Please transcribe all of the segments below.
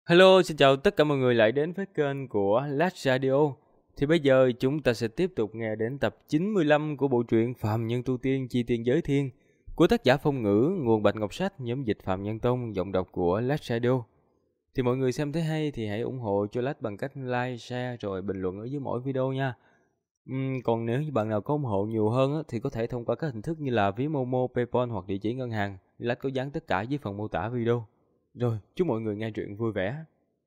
Hello, xin chào tất cả mọi người lại đến với kênh của Last Radio. Thì bây giờ chúng ta sẽ tiếp tục nghe đến tập 95 của bộ truyện Phàm Nhân Tu Tiên Chi Tiên Giới Thiên của tác giả Phong Ngữ, nguồn Bạch Ngọc Sách, nhóm dịch Phạm Nhân Tông, giọng đọc của Last Radio. Thì mọi người xem thấy hay thì hãy ủng hộ cho Last bằng cách like, share rồi bình luận ở dưới mỗi video nha. Còn nếu như bạn nào có ủng hộ nhiều hơn thì có thể thông qua các hình thức như là ví Momo, PayPal hoặc địa chỉ ngân hàng. Last có dán tất cả dưới phần mô tả video. Rồi, chúc mọi người nghe truyện vui vẻ.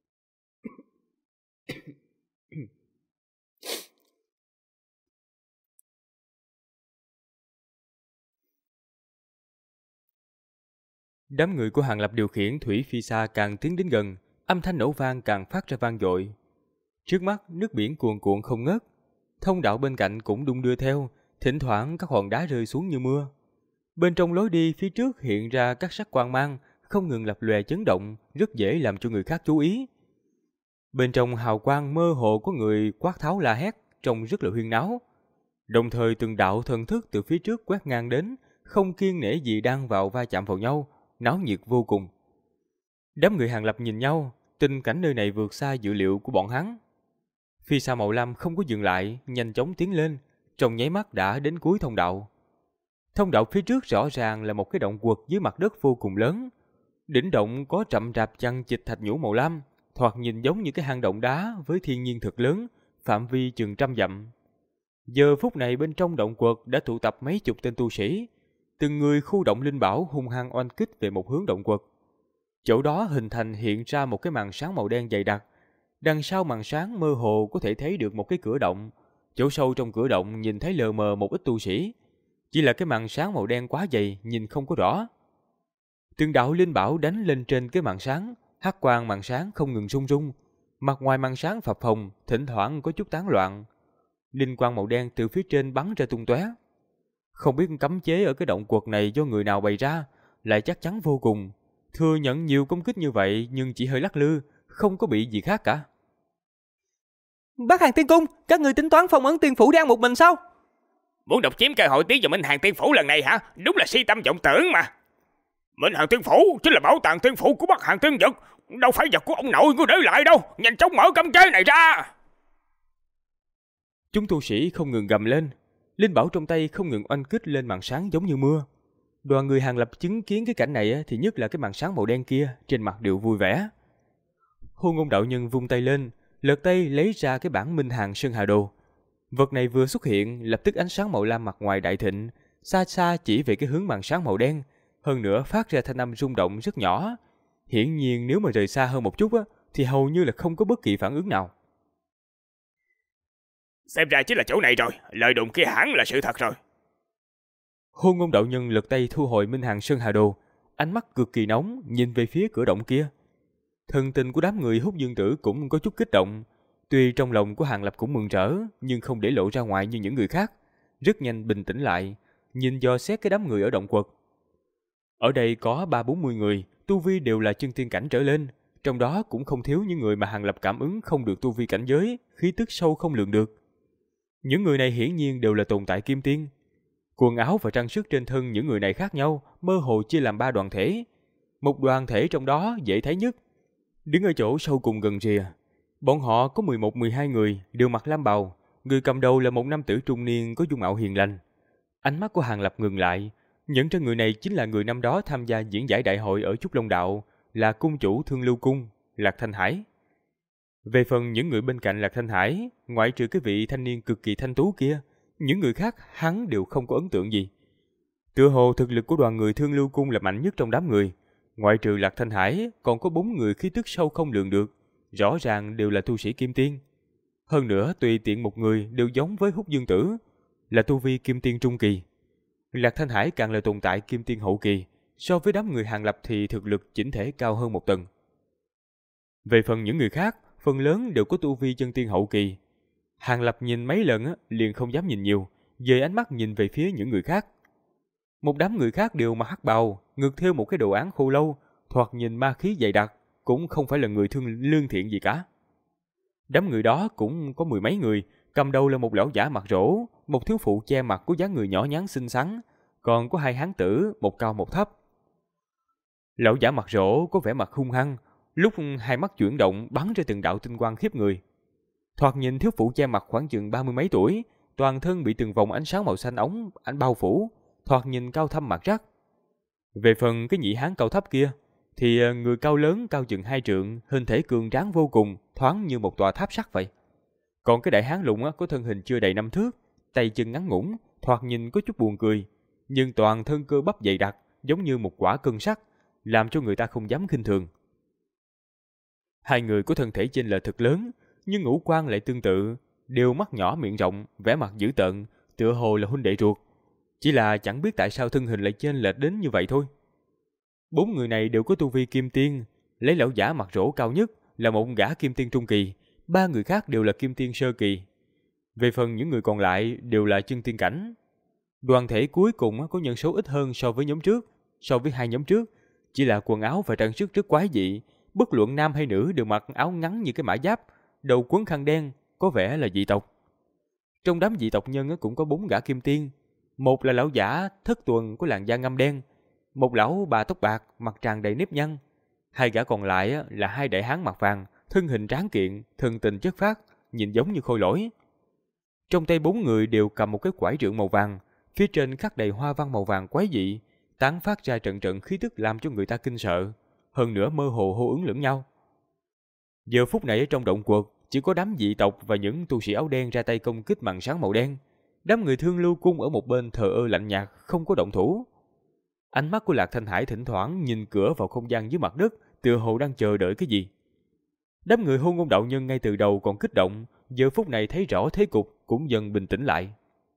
Đám người của Hàng Lập điều khiển thủy phi xa càng tiến đến gần, âm thanh nổ vang càng phát ra vang dội. Trước mắt nước biển cuồn cuộn không ngớt, thông đạo bên cạnh cũng đung đưa theo, thỉnh thoảng các hòn đá rơi xuống như mưa. Bên trong lối đi phía trước hiện ra các sắc quang mang, không ngừng lập lòe chấn động, rất dễ làm cho người khác chú ý. Bên trong hào quang mơ hồ có người quát tháo la hét, trông rất là huyên náo. Đồng thời từng đạo thần thức từ phía trước quét ngang đến, không kiêng nể gì đang vào va chạm vào nhau, náo nhiệt vô cùng. Đám người Hàng Lập nhìn nhau, tình cảnh nơi này vượt xa dự liệu của bọn hắn. Phi xa màu lam không có dừng lại, nhanh chóng tiến lên, trong nháy mắt đã đến cuối thông đạo. Thông đạo phía trước rõ ràng là một cái động quật dưới mặt đất vô cùng lớn. Đỉnh động có rậm rạp chằng chịt thạch nhũ màu lam, thoạt nhìn giống như cái hang động đá với thiên nhiên thật lớn, phạm vi chừng 100 dặm. Giờ phút này bên trong động quật đã tụ tập mấy chục tên tu sĩ, từng người khu động linh bảo hung hăng oanh kích về một hướng động quật. Chỗ đó hình thành hiện ra một cái màn sáng màu đen dày đặc. Đằng sau màn sáng mơ hồ có thể thấy được một cái cửa động. Chỗ sâu trong cửa động nhìn thấy lờ mờ một ít tu sĩ. Chỉ là cái màn sáng màu đen quá dày, nhìn không có rõ. Từng đạo linh bảo đánh lên trên cái màn sáng, hắc quang màn sáng không ngừng rung rung. Mặt ngoài màn sáng phập phồng, thỉnh thoảng có chút tán loạn. Linh quang màu đen từ phía trên bắn ra tung tóe. Không biết cấm chế ở cái động quật này do người nào bày ra, lại chắc chắn vô cùng. Thừa nhận nhiều công kích như vậy nhưng chỉ hơi lắc lư, không có bị gì khác cả. Bác Hàng Tiên Cung, các người tính toán phong ấn tiên phủ đang một mình sao? Muốn độc chiếm cơ hội tiến vào Minh Hàng Tiên Phủ lần này hả? Đúng là si tâm vọng tưởng mà. Minh Hàng Tiên Phủ chính là bảo tàng tiên phủ của Bắc Hàng Tiên Dực, đâu phải vật của ông nội của để lại đâu. Nhanh chóng mở cấm chế này ra. Chúng tu sĩ không ngừng gầm lên, linh bảo trong tay không ngừng oanh kích lên màn sáng giống như mưa. Đoàn người Hàng Lập chứng kiến cái cảnh này thì nhất là cái màn sáng màu đen kia, trên mặt đều vui vẻ. Hôn Ngôn đạo nhân vung tay lên, lật tay lấy ra cái bản Minh Hàng Sơn Hà Đồ. Vật này vừa xuất hiện, lập tức ánh sáng màu lam mặt ngoài đại thịnh, xa xa chỉ về cái hướng màn sáng màu đen, hơn nữa phát ra thanh âm rung động rất nhỏ. Hiển nhiên nếu mà rời xa hơn một chút thì hầu như là không có bất kỳ phản ứng nào. Xem ra chính là chỗ này rồi, lời đồn kia hẳn là sự thật rồi. Hôn Ngôn đạo nhân lật tay thu hồi Minh Hàng Sơn Hà Đồ, ánh mắt cực kỳ nóng nhìn về phía cửa động kia. Thần tình của đám người Húc Dương Tử cũng có chút kích động. Tuy trong lòng của Hàng Lập cũng mừng rỡ, nhưng không để lộ ra ngoài như những người khác. Rất nhanh bình tĩnh lại, nhìn dò xét cái đám người ở động quật. Ở đây có 30-40 người, tu vi đều là chân tiên cảnh trở lên. Trong đó cũng không thiếu những người mà Hàng Lập cảm ứng không được tu vi cảnh giới, khí tức sâu không lường được. Những người này hiển nhiên đều là tồn tại kim tiên. Quần áo và trang sức trên thân những người này khác nhau, mơ hồ chia làm 3 đoàn thể. Một đoàn thể trong đó dễ thấy nhất, đứng ở chỗ sâu cùng gần rìa. Bọn họ có 11-12 người, đều mặc lam bào. Người cầm đầu là một nam tử trung niên có dung mạo hiền lành. Ánh mắt của Hàng Lập ngừng lại, nhận ra người này chính là người năm đó tham gia diễn giải đại hội ở Trúc Long Đạo, là cung chủ Thương Lưu Cung, Lạc Thanh Hải. Về phần những người bên cạnh Lạc Thanh Hải, ngoại trừ cái vị thanh niên cực kỳ thanh tú kia, những người khác hắn đều không có ấn tượng gì. Tựa hồ thực lực của đoàn người Thương Lưu Cung là mạnh nhất trong đám người. Ngoại trừ Lạc Thanh Hải, còn có 4 người khí tức sâu không lường được, rõ ràng đều là tu sĩ kim tiên. Hơn nữa tùy tiện một người đều giống với Húc Dương Tử, là tu vi kim tiên trung kỳ. Lạc Thanh Hải càng là tồn tại kim tiên hậu kỳ, so với đám người Hàng Lập thì thực lực chỉnh thể cao hơn một tầng. Về phần những người khác, phần lớn đều có tu vi chân tiên hậu kỳ. Hàng Lập nhìn mấy lần liền không dám nhìn nhiều, dời ánh mắt nhìn về phía những người khác. Một đám người khác đều mặc hắc bào, ngực thêu một cái đồ án khô lâu, thoạt nhìn ma khí dày đặc, cũng không phải là người lương thiện gì cả. Đám người đó cũng có 10 mấy người, cầm đầu là một lão giả mặt rỗ, một thiếu phụ che mặt có dáng người nhỏ nhắn xinh xắn, còn có 2 hán tử, một cao một thấp. Lão giả mặt rỗ có vẻ mặt hung hăng, lúc hai mắt chuyển động bắn ra từng đạo tinh quang khiếp người. Thoạt nhìn thiếu phụ che mặt khoảng chừng 30 mấy tuổi, toàn thân bị từng vòng ánh sáng màu xanh ống ánh bao phủ, thoạt nhìn cao thâm mặt rắc. Về phần cái nhị hán cao thấp kia, thì người cao lớn cao chừng 2 trượng, hình thể cường tráng vô cùng, thoáng như một tòa tháp sắt vậy. Còn cái đại hán lùn có thân hình chưa đầy 5 thước, tay chân ngắn ngủn, thoạt nhìn có chút buồn cười, nhưng toàn thân cơ bắp dày đặc, giống như một quả cân sắt, làm cho người ta không dám khinh thường. Hai người có thân thể chênh lệch thật lớn, nhưng ngũ quan lại tương tự, đều mắt nhỏ miệng rộng, vẻ mặt dữ tợn, tựa hồ là huynh đệ ruột. Chỉ là chẳng biết tại sao thân hình lại chênh lệch đến như vậy thôi. 4 người này đều có tu vi kim tiên, lấy lão giả mặt rỗ cao nhất là một gã kim tiên trung kỳ, 3 người khác đều là kim tiên sơ kỳ. Về phần những người còn lại đều là chân tiên cảnh. Đoàn thể cuối cùng có nhân số ít hơn so với hai nhóm trước, chỉ là quần áo và trang sức rất quái dị, bất luận nam hay nữ đều mặc áo ngắn như cái mã giáp, đầu quấn khăn đen, có vẻ là dị tộc. Trong đám dị tộc nhân cũng có 4 gã kim tiên, một là lão giả thất tuần có làn da ngăm đen, một lão bà tóc bạc mặt tràn đầy nếp nhăn, 2 gã còn lại là 2 đại hán mặt vàng, thân hình tráng kiện, thần tình chất phác, nhìn giống như khôi lỗi. Trong tay 4 người đều cầm một cái quải trượng màu vàng, phía trên khắc đầy hoa văn màu vàng quái dị, tán phát ra trận trận khí tức làm cho người ta kinh sợ, hơn nữa mơ hồ hô ứng lẫn nhau. Giờ phút này ở trong động quật, chỉ có đám dị tộc và những tu sĩ áo đen ra tay công kích màn sáng màu đen. Đám người Thương Lưu Cung ở một bên thờ ơ lạnh nhạt, không có động thủ. Ánh mắt của Lạc Thanh Hải thỉnh thoảng nhìn cửa vào không gian dưới mặt đất, tựa hồ đang chờ đợi cái gì. Đám người Hôn Ngôn đạo nhân ngay từ đầu còn kích động, giờ phút này thấy rõ thế cục cũng dần bình tĩnh lại.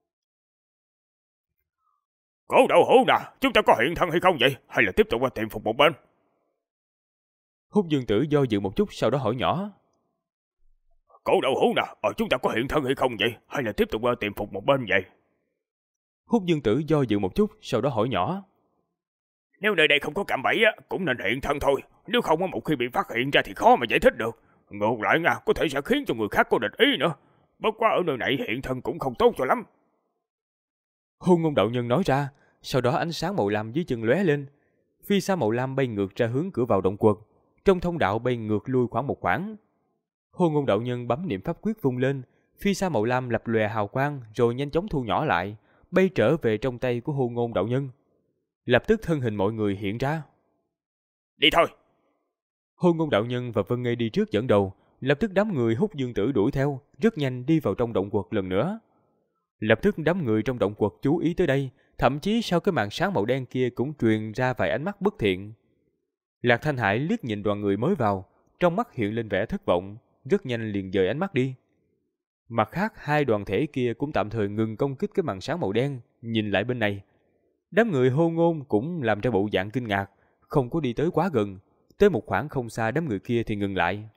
Cổ đậu hũ nè, chúng ta có hiện thân hay không vậy? Hay là tiếp tục tìm phục một bên? Húc Dương Tử do dự một chút, sau đó hỏi nhỏ. Cổ đậu hũ nè, chúng ta có hiện thân hay không vậy? Hay là tiếp tục tìm phục một bên vậy? Húc Dương Tử do dự một chút, sau đó hỏi nhỏ. Nếu nơi đây không có cạm bẫy cũng nên hiện thân thôi. Nếu không một khi bị phát hiện ra thì khó mà giải thích được. Ngược lại có thể sẽ khiến cho người khác có địch ý nữa. Bất quá ở nơi này hiện thân cũng không tốt cho lắm. Hôn Ngôn đạo nhân nói ra, sau đó ánh sáng màu lam dưới chân lóe lên. Phi sa màu lam bay ngược ra hướng cửa vào động quật, trong thông đạo bay ngược lui khoảng một khoảng. Hôn Ngôn đạo nhân bấm niệm pháp quyết vung lên, phi sa màu lam lập lòe hào quang rồi nhanh chóng thu nhỏ lại, bay trở về trong tay của Hôn Ngôn đạo nhân. Lập tức thân hình mọi người hiện ra. Đi thôi. Hôn Ngôn đạo nhân và Vân Ngây đi trước dẫn đầu, lập tức đám người Húc Dương Tử đuổi theo, rất nhanh đi vào trong động quật lần nữa. Lập tức đám người trong động quật chú ý tới đây, thậm chí sau cái màn sáng màu đen kia cũng truyền ra vài ánh mắt bất thiện. Lạc Thanh Hải liếc nhìn đoàn người mới vào, trong mắt hiện lên vẻ thất vọng, rất nhanh liền dời ánh mắt đi. Mặt khác, 2 đoàn thể kia cũng tạm thời ngừng công kích cái màn sáng màu đen, nhìn lại bên này. Đám người Hôn Ngôn cũng làm ra bộ dạng kinh ngạc, không có đi tới quá gần, tới một khoảng không xa đám người kia thì ngừng lại.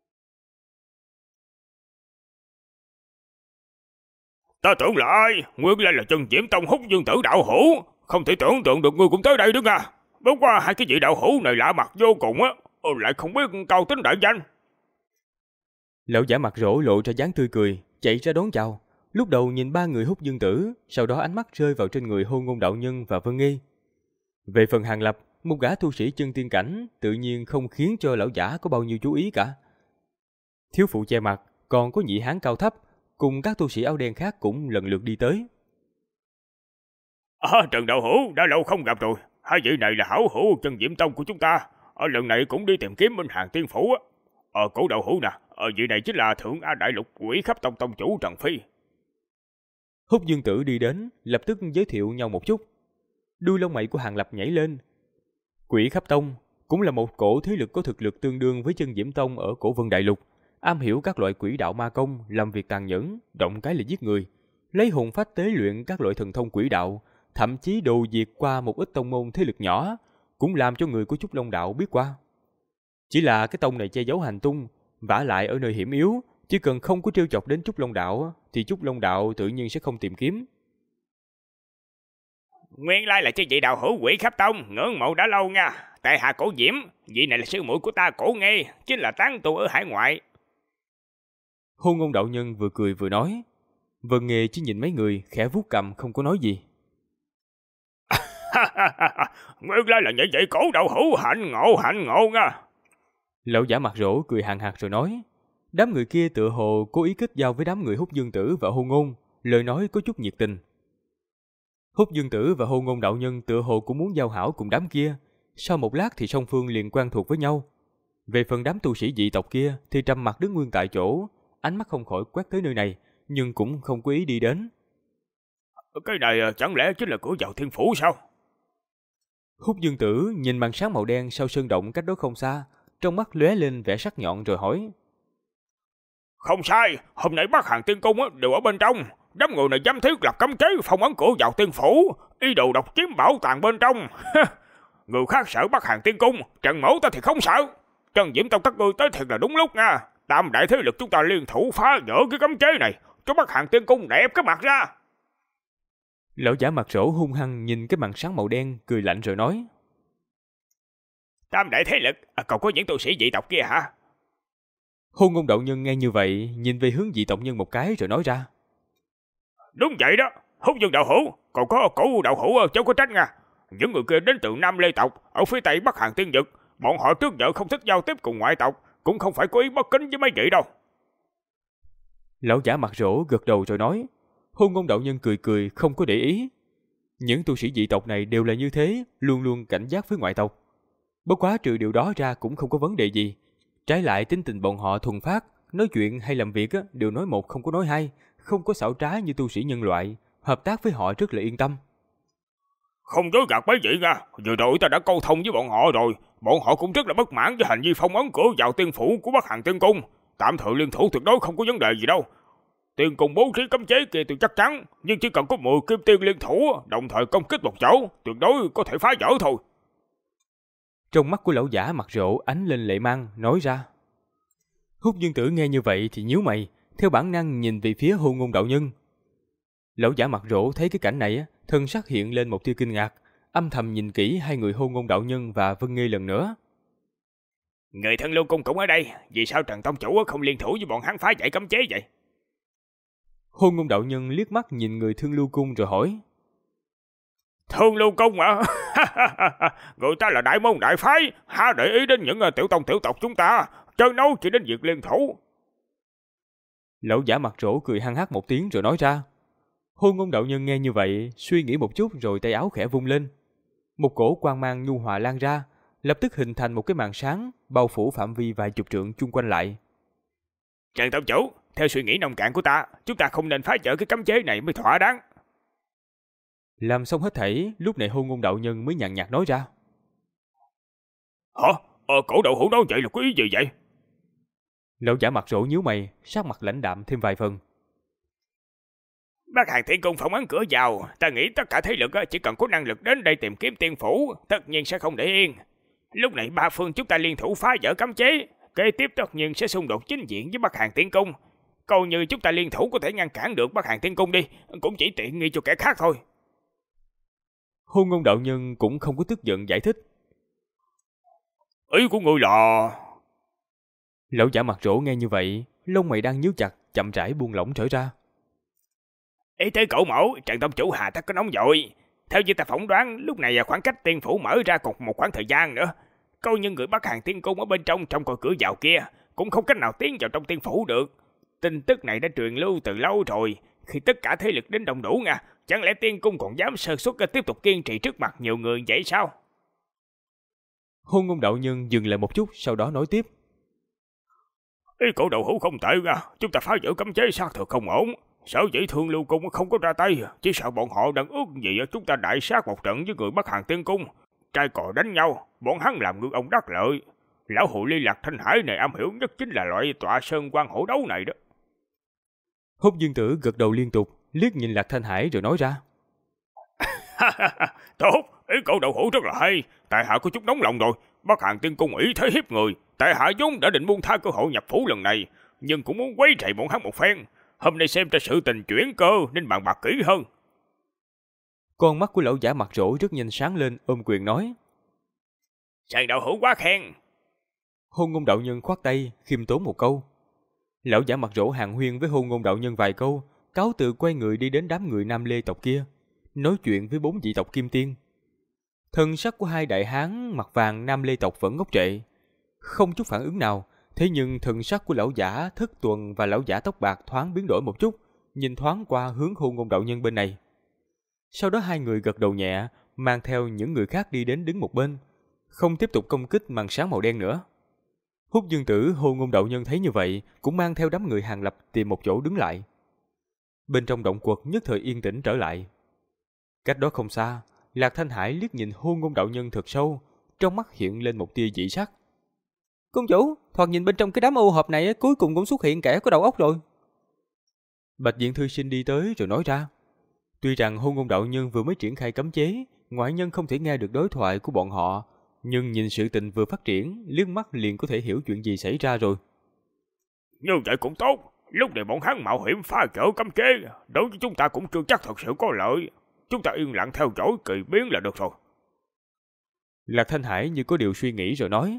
Ta tưởng là ai? Nguyên lai là Chân Diễm Tông Húc Dương Tử đạo hữu. Không thể tưởng tượng được ngươi cũng tới đây nữa à. Bất qua 2 cái vị đạo hữu này lạ mặt vô cùng lại không biết cao tính đại danh. Lão giả mặt rỗ lộ ra dáng tươi cười, chạy ra đón chào. Lúc đầu nhìn 3 người Húc Dương Tử, sau đó ánh mắt rơi vào trên người Hôn Ngôn đạo nhân và Vân Nghi. Về phần Hàng Lập, một gã tu sĩ chân tiên cảnh, tự nhiên không khiến cho lão giả có bao nhiêu chú ý cả. Thiếu phụ che mặt, còn có nhị hán cao thấp, cùng các tu sĩ áo đen khác cũng lần lượt đi tới. Trần đạo hữu, đã lâu không gặp rồi. 2 vị này là hảo hữu Chân Diễm Tông của chúng ta. Lần này cũng đi tìm kiếm Minh Hàng Tiên Phủ. Cổ đạo hữu nè, vị này chính là Thượng A Đại Lục Quỷ Khắp Tông tông chủ Trần Phi. Húc Dương Tử đi đến, lập tức giới thiệu nhau một chút. Đuôi lông mày của Hàng Lập nhảy lên. Quỷ Khắp Tông cũng là một cổ thế lực có thực lực tương đương với Chân Diễm Tông ở Cổ Vân Đại Lục, am hiểu các loại quỷ đạo ma công, làm việc tàn nhẫn, động cái là giết người, lấy hồn phách tế luyện các loại thần thông quỷ đạo, thậm chí đồ diệt qua một ít tông môn thế lực nhỏ, cũng làm cho người của Trúc Long Đạo biết qua. Chỉ là cái tông này che giấu hành tung, vả lại ở nơi hiểm yếu, chỉ cần không có trêu chọc đến Trúc Long Đạo thì Trúc Long Đạo tự nhiên sẽ không tìm kiếm. Nguyên lai là chứ vị đạo hữu Quỷ Khắp Tông, ngưỡng mộ đã lâu nha. Tại hạ Cổ Diễm, vị này là sư muội của ta Cổ Nghê, chính là tán tu ở hải ngoại. Hôn Ngôn đạo nhân vừa cười vừa nói. Vân Nghê chỉ nhìn mấy người khẽ vuốt cằm không có nói gì. Nguyên lai là vậy, Cổ đạo hữu hạnh ngộ nha. Lão giả mặt rỗ cười hàn hạt rồi nói. Đám người kia tựa hồ cố ý kết giao với đám người Húc Dương Tử và Hô Ngôn, lời nói có chút nhiệt tình. Húc Dương Tử và Hô Ngôn đạo nhân tựa hồ cũng muốn giao hảo cùng đám kia. Sau một lát thì song phương liền quen thuộc với nhau. Về phần đám tu sĩ dị tộc kia thì trầm mặt đứng nguyên tại chỗ, ánh mắt không khỏi quét tới nơi này, nhưng cũng không có ý đi đến. Cái này chẳng lẽ chính là cửa vào thiên phủ sao? Húc Dương Tử nhìn màn sáng màu đen sau sơn động cách đó không xa, trong mắt lóe lên vẻ sắc nhọn rồi hỏi. Không sai, hôm nay Bắc Hàng Tiên Cung đều ở bên trong. Đám người này dám thiết lập cấm chế phong ấn cửa vào tiên phủ, ý đồ độc chiếm bảo tàng bên trong. Người khác sợ Bắc Hàng Tiên Cung, Trần Mẫu ta thì không sợ. Trần Diễm Tông các ngươi tới thiệt là đúng lúc nha. Tam đại thế lực chúng ta liên thủ phá vỡ cái cấm chế này, cho Bắc Hàng Tiên Cung đẹp cái mặt ra. Lão giả mặt rỗ hung hăng nhìn cái màn sáng màu đen, cười lạnh rồi nói. Tam đại thế lực, còn có những tu sĩ dị tộc kia hả? Hôn Ngôn đạo nhân nghe như vậy, nhìn về hướng dị tộc nhân một cái rồi nói ra. Đúng vậy đó, Húc Dương đạo hữu, còn có Cổ đạo hữu cháu có trách nha. Những người kia đến từ Nam Lê tộc, ở phía tây Bắc Hàng Tiên vực, bọn họ trước giờ không thích giao tiếp cùng ngoại tộc, cũng không phải cố ý bất kính với mấy vị đâu. Lão giả mặt rỗ gật đầu rồi nói. Hôn Ngôn đạo nhân cười cười không có để ý. Những tu sĩ dị tộc này đều là như thế, luôn luôn cảnh giác với ngoại tộc. Bất quá trừ điều đó ra cũng không có vấn đề gì. Trái lại tính tình bọn họ thuần phát, nói chuyện hay làm việc đều nói một không có nói hai, không có xảo trá như tu sĩ nhân loại, hợp tác với họ rất là yên tâm. Không dối gạt mấy vị nha, vừa rồi ta đã câu thông với bọn họ rồi, bọn họ cũng rất là bất mãn với hành vi phong ấn cửa vào tiên phủ của Bắc Hàng Tiên Cung, tạm thời liên thủ tuyệt đối không có vấn đề gì đâu. Tiên Cung bố trí cấm chế kia tôi chắc chắn, nhưng chỉ cần có 10 kim tiên liên thủ, đồng thời công kích một chỗ, tuyệt đối có thể phá vỡ thôi. Trong mắt của lão giả mặt rỗ ánh lên lệ mang, nói ra. Húc Dương Tử nghe như vậy thì nhíu mày, theo bản năng nhìn về phía Hôn Ngôn đạo nhân. Lão giả mặt rỗ thấy cái cảnh này, thân sắc hiện lên một tia kinh ngạc, âm thầm nhìn kỹ hai người Hôn Ngôn đạo nhân và Vân Nghê lần nữa. Người thân Lưu Cung cũng ở đây, vì sao Trần Tông Chủ không liên thủ với bọn hắn phá giải cấm chế vậy? Hôn Ngôn đạo nhân liếc mắt nhìn người Thương Lưu Cung rồi hỏi. Thương Lưu Cung hả? Người ta là đại môn đại phái, há để ý đến những tiểu tông tiểu tộc chúng ta, chơi nấu chỉ đến việc liên thủ. Lão giả mặt rỗ cười hăng hắc một tiếng rồi nói ra. Hôn Ngôn đạo nhân nghe như vậy, suy nghĩ một chút rồi tay áo khẽ vung lên. Một cổ quang mang nhu hòa lan ra, lập tức hình thành một cái màn sáng, bao phủ phạm vi vài chục trượng chung quanh lại. Trần Tông Chủ, theo suy nghĩ nông cạn của ta, chúng ta không nên phá vỡ cái cấm chế này mới thỏa đáng. Làm xong hết thảy, lúc này Hôn Ngôn đạo nhân mới nhàn nhạt nói ra. Hả? Cổ đạo hữu nói vậy là có ý gì vậy? Lão giả mặt rỗ nhíu mày, sắc mặt lãnh đạm thêm vài phần. Bắc Hàng Tiên Cung phong ấn cửa vào, ta nghĩ tất cả thế lực chỉ cần có năng lực đến đây tìm kiếm tiên phủ, tất nhiên sẽ không để yên. Lúc này ba phương chúng ta liên thủ phá vỡ cấm chế, kế tiếp tất nhiên sẽ xung đột chính diện với Bắc Hàng Tiên Cung. Coi như chúng ta liên thủ có thể ngăn cản được Bắc Hàng Tiên Cung đi, cũng chỉ tiện nghi cho kẻ khác thôi. Hôn Ngôn đạo nhân cũng không có tức giận giải thích. Ý của ngươi là... Lão giả mặt rỗ nghe như vậy, lông mày đang nhíu chặt, chậm rãi buông lỏng trở ra. Ý tới cậu mẫu, Trần Tông Chủ hà tất có nóng vội. Theo như ta phỏng đoán, lúc này khoảng cách tiên phủ mở ra còn một khoảng thời gian nữa. Coi như người Bắc Hàng Tiên Cung ở bên trong coi cửa vào kia, cũng không cách nào tiến vào trong tiên phủ được. Tin tức này đã truyền lưu từ lâu rồi. Khi tất cả thế lực đến đông đủ nha, chẳng lẽ tiên cung còn dám sơ suất tiếp tục kiên trì trước mặt nhiều người vậy sao? Hôn Ngôn đạo nhân dừng lại một chút, sau đó nói tiếp. Ý cổ đạo hữu không tệ nha, chúng ta phá vỡ cấm chế xác thực không ổn. Sở dĩ Thương Lưu Cung không có ra tay, chỉ sợ bọn họ đang ước gì chúng ta đại sát một trận với người Bắc Hàng Tiên Cung. Trai cò đánh nhau, bọn hắn làm ngư ông đắc lợi. Lão hụ Ly Lạc Thanh Hải này am hiểu nhất chính là loại tọa sơn quan hổ đấu này đó. Húc Dương Tử gật đầu liên tục, liếc nhìn Lạc Thanh Hải rồi nói ra. Tốt, ý cậu đạo hữu rất là hay. Tại hạ có chút nóng lòng rồi. Bắc Hàng Tiên Cung ý thế hiếp người. Tại hạ vốn đã định buông tha cơ hội nhập phủ lần này, nhưng cũng muốn quấy rầy bọn hắn một phen. Hôm nay xem ra sự tình chuyển cơ nên bàn bạc kỹ hơn. Con mắt của lão giả mặt rỗ rất nhanh sáng lên, ôm quyền nói. Trần đạo hữu quá khen. Hôn Ngôn đạo nhân khoát tay, khiêm tốn một câu. Lão giả mặt rỗ hàn huyên với Hôn Ngôn đạo nhân vài câu, cáo từ quay người đi đến đám người Nam Lê tộc kia, nói chuyện với 4 dị tộc Kim Tiên. Thân sắc của hai đại hán mặt vàng Nam Lê tộc vẫn ngốc trệ, Không chút phản ứng nào, thế nhưng thần sắc của lão giả Thất Tuần và lão giả tóc bạc thoáng biến đổi một chút, nhìn thoáng qua hướng Hôn Ngôn đạo nhân bên này. Sau đó hai người gật đầu nhẹ, mang theo những người khác đi đến đứng một bên, không tiếp tục công kích màn sáng màu đen nữa. Hút Dương Tử, Hôn Ngôn đạo nhân thấy như vậy, cũng mang theo đám người Hàng Lập tìm một chỗ đứng lại. Bên trong động quật nhất thời yên tĩnh trở lại. Cách đó không xa, Lạc Thanh Hải liếc nhìn Hôn Ngôn đạo nhân thật sâu, trong mắt hiện lên một tia dị sắc. Công chủ, thoạt nhìn bên trong cái đám ô hộp này cuối cùng cũng xuất hiện kẻ có đầu óc rồi. Bạch Diện Thư Sinh đi tới rồi nói ra. Tuy rằng Hôn Ngôn đạo nhân vừa mới triển khai cấm chế, ngoại nhân không thể nghe được đối thoại của bọn họ, nhưng nhìn sự tình vừa phát triển, liếc mắt liền có thể hiểu chuyện gì xảy ra rồi. Như vậy cũng tốt, lúc này bọn hắn mạo hiểm phá vỡ cấm chế, đối với chúng ta cũng chưa chắc thật sự có lợi. Chúng ta yên lặng theo dõi kỳ biến là được rồi. Lạc Thanh Hải như có điều suy nghĩ rồi nói.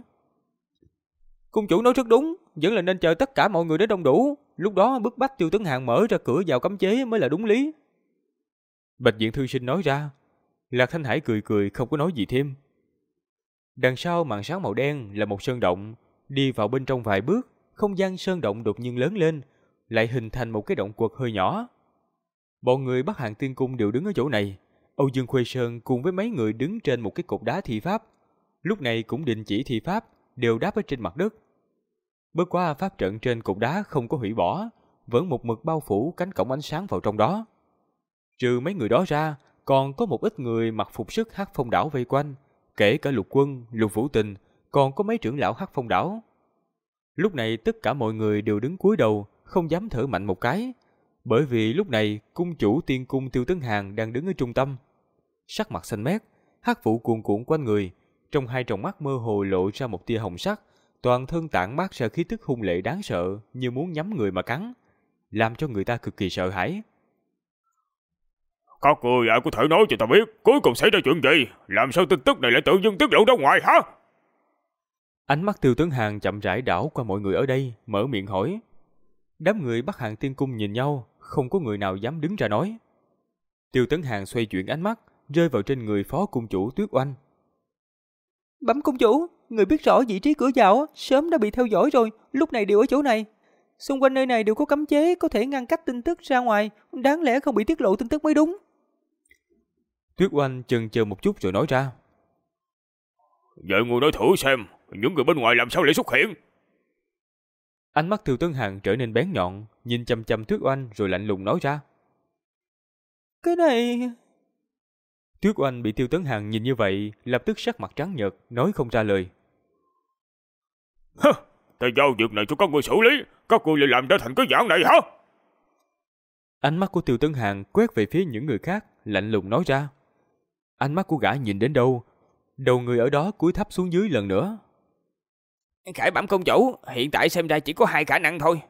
Cung chủ nói rất đúng, vẫn là nên chờ tất cả mọi người đến đông đủ, lúc đó bức bách Tiêu Tấn Hàng mở ra cửa vào cấm chế mới là đúng lý. Bạch Diện Thư Sinh nói ra. Lạc Thanh Hải cười cười không có nói gì thêm. Đằng sau màn sáng màu đen là một sơn động, đi vào bên trong vài bước, không gian sơn động đột nhiên lớn lên, lại hình thành một cái động quật hơi nhỏ. Bọn người Bắc Hàng Tiên Cung đều đứng ở chỗ này, Âu Dương Khuê Sơn cùng với mấy người đứng trên một cái cột đá thi pháp, lúc này cũng đình chỉ thi pháp, đều đáp ở trên mặt đất. Bất quá pháp trận trên cột đá không có hủy bỏ, vẫn một mực bao phủ cánh cổng ánh sáng vào trong đó. Trừ mấy người đó ra, còn có một ít người mặc phục sức Hắc Phong đảo vây quanh, kể cả Lục Quân, Lục Vũ Tình, còn có mấy trưởng lão Hắc Phong đảo. Lúc này tất cả mọi người đều đứng cúi đầu, không dám thở mạnh một cái, bởi vì lúc này cung chủ Tiên Cung Tiêu Tấn Hàng đang đứng ở trung tâm. Sắc mặt xanh mét, hắc vụ cuồn cuộn quanh người, trong hai tròng mắt mơ hồ lộ ra một tia hồng sắc, toàn thân tản mát ra khí tức hung lệ đáng sợ, như muốn nhắm người mà cắn, làm cho người ta cực kỳ sợ hãi. Các người ai có thể nói cho ta biết cuối cùng xảy ra chuyện gì? Làm sao tin tức này lại tự dưng tiết lộ ra ngoài hả? Ánh mắt Tiêu Tấn Hàng chậm rãi đảo qua mọi người ở đây, mở miệng hỏi. Đám người Bắc Hàng Tiên Cung nhìn nhau, không có người nào dám đứng ra nói. Tiêu Tấn Hàng xoay chuyển ánh mắt, rơi vào trên người phó cung chủ Tuyết Oanh. Bẩm cung chủ, người biết rõ vị trí cửa vào sớm đã bị theo dõi rồi, lúc này đều ở chỗ này. Xung quanh nơi này đều có cấm chế có thể ngăn cách tin tức ra ngoài, đáng lẽ không bị tiết lộ tin tức mới đúng. Tuyết Oanh chần chờ một chút rồi nói ra. Vậy người nói thử xem, những người bên ngoài làm sao lại xuất hiện? Ánh mắt Tiêu Tấn Hàng trở nên bén nhọn, nhìn chăm chăm Tuyết Oanh rồi lạnh lùng nói ra. Cái này... Tuyết Oanh bị Tiêu Tấn Hàng nhìn như vậy, lập tức sắc mặt trắng nhợt, nói không ra lời. Hơ, ta giao việc này cho các người xử lý, các người lại làm ra thành cái dạng này hả? Ánh mắt của Tiêu Tấn Hàng quét về phía những người khác, lạnh lùng nói ra. Ánh mắt của gã nhìn đến đâu, đầu người ở đó cúi thấp xuống dưới lần nữa. Khải bẩm công chủ, hiện tại xem ra chỉ có hai khả năng thôi.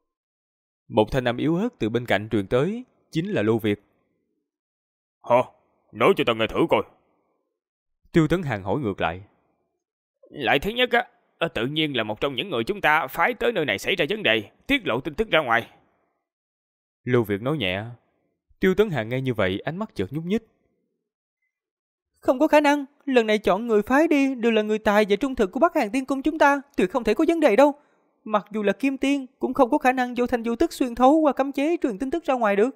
Một thanh âm yếu ớt từ bên cạnh truyền tới, chính là Lô Việt. Hả? Nói cho ta nghe thử coi. Tiêu Tấn Hàng hỏi ngược lại. Loại thứ nhất á, tự nhiên là một trong những người chúng ta phái tới nơi này xảy ra vấn đề, tiết lộ tin tức ra ngoài. Lô Việt nói nhẹ. Tiêu Tấn Hàng nghe như vậy, ánh mắt chợt nhúc nhích. Không có khả năng, lần này chọn người phái đi đều là người tài và trung thực của Bắc Hàng Tiên Cung chúng ta, tuyệt không thể có vấn đề đâu. Mặc dù là Kim Tiên, cũng không có khả năng vô thanh vô tức xuyên thấu qua cấm chế truyền tin tức ra ngoài được.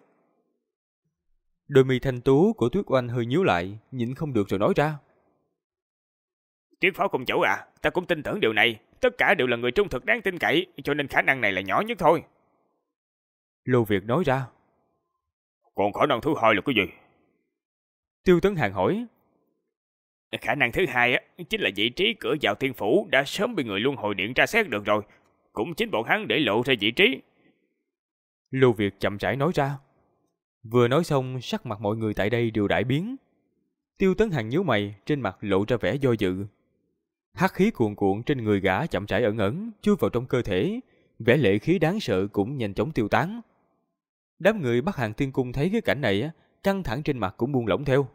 Đôi mi thanh tú của Tuyết Oanh hơi nhíu lại, nhịn không được rồi nói ra. Tuyết phó công chủ à, ta cũng tin tưởng điều này, tất cả đều là người trung thực đáng tin cậy, cho nên khả năng này là nhỏ nhất thôi. Lô Việt nói ra. Còn khả năng thứ hai là cái gì? Tiêu Tấn Hàng hỏi. Khả năng thứ hai á, chính là vị trí cửa vào tiên phủ đã sớm bị người luân hồi điện tra xét được rồi, cũng chính bọn hắn để lộ ra vị trí. Lô Việt chậm rãi nói ra. Vừa nói xong, sắc mặt mọi người tại đây đều đại biến. Tiêu Tấn Hàng nhíu mày, trên mặt lộ ra vẻ do dự. Hắc khí cuồn cuộn trên người gã chậm rãi ẩn ẩn chui vào trong cơ thể, vẻ lệ khí đáng sợ cũng nhanh chóng tiêu tán. Đám người Bắc Hàng Tiên Cung thấy cái cảnh này, căng thẳng trên mặt cũng buông lỏng theo.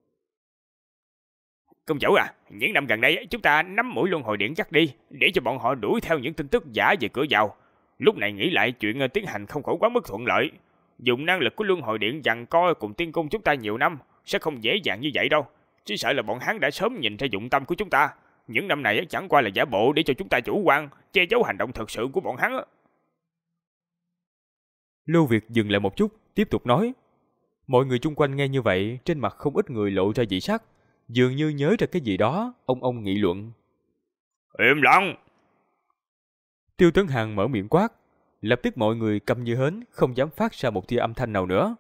Công chủ à, những năm gần đây chúng ta nắm mũi luân hồi điện chắc đi, để cho bọn họ đuổi theo những tin tức giả về cửa vào. Lúc này nghĩ lại chuyện tiến hành không khỏi quá mức thuận lợi. Dùng năng lực của luân hồi điện giằng co cùng tiên cung chúng ta nhiều năm, sẽ không dễ dàng như vậy đâu. Chỉ sợ là bọn hắn đã sớm nhìn ra dụng tâm của chúng ta. Những năm này chẳng qua là giả bộ để cho chúng ta chủ quan, che giấu hành động thật sự của bọn hắn. Lưu Việt dừng lại một chút, tiếp tục nói. Mọi người chung quanh nghe như vậy, trên mặt không ít người lộ ra dị sắc, dường như nhớ ra cái gì đó, ông nghị luận. Im lặng! Tiêu Tấn Hàn mở miệng quát, lập tức mọi người câm như hến, không dám phát ra một tia âm thanh nào nữa.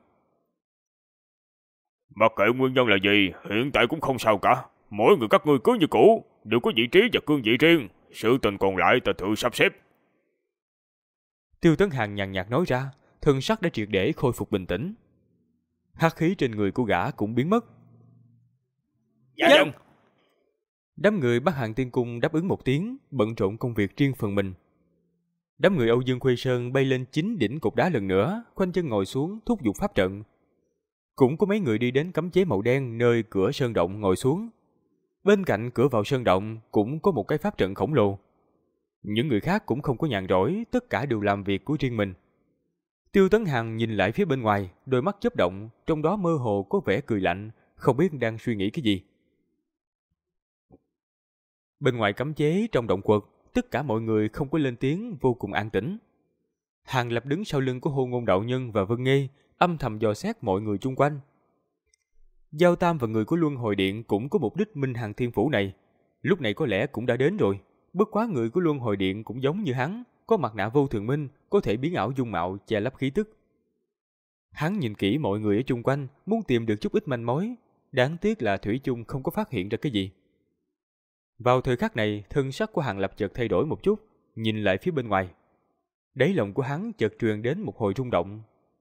Mặc kệ nguyên nhân là gì, hiện tại cũng không sao cả. Mỗi người các ngươi cứ như cũ, đều có vị trí và cương vị riêng. Sự tình còn lại ta tự sắp xếp. Tiêu Tấn Hàn nhàn nhạt nói ra, thân sắc đã triệt để khôi phục bình tĩnh. Hắc khí trên người của gã cũng biến mất. Dạ vâng. Đám người Bắc Hàn Tiên Cung đáp ứng một tiếng, bận rộn công việc riêng phần mình. Đám người Âu Dương Khuê Sơn bay lên chính đỉnh cột đá lần nữa, khoanh chân ngồi xuống thúc giục pháp trận. Cũng có mấy người đi đến cấm chế màu đen nơi cửa sơn động ngồi xuống. Bên cạnh cửa vào sơn động cũng có một cái pháp trận khổng lồ. Những người khác cũng không có nhàn rỗi, tất cả đều làm việc của riêng mình. Tiêu Tấn Hàn nhìn lại phía bên ngoài, đôi mắt chớp động, trong đó mơ hồ có vẻ cười lạnh, không biết đang suy nghĩ cái gì. Bên ngoài cấm chế trong động quật, tất cả mọi người không có lên tiếng, vô cùng an tĩnh. Hàng Lập đứng sau lưng của Hôn Ngôn Đạo Nhân và Vân Nghê, âm thầm dò xét mọi người chung quanh. Giao Tam và người của Luân Hồi Điện cũng có mục đích minh hàng thiên phủ này, lúc này có lẽ cũng đã đến rồi. Bất quá người của Luân Hồi Điện cũng giống như hắn, có mặt nạ vô thường minh, có thể biến ảo dung mạo che lấp khí tức. Hắn nhìn kỹ mọi người ở chung quanh, muốn tìm được chút ít manh mối, đáng tiếc là thủy chung không có phát hiện ra cái gì. Vào thời khắc này, thân sắc của Hàng Lập chợt thay đổi một chút, nhìn lại phía bên ngoài. Đáy lòng của hắn chợt truyền đến một hồi rung động.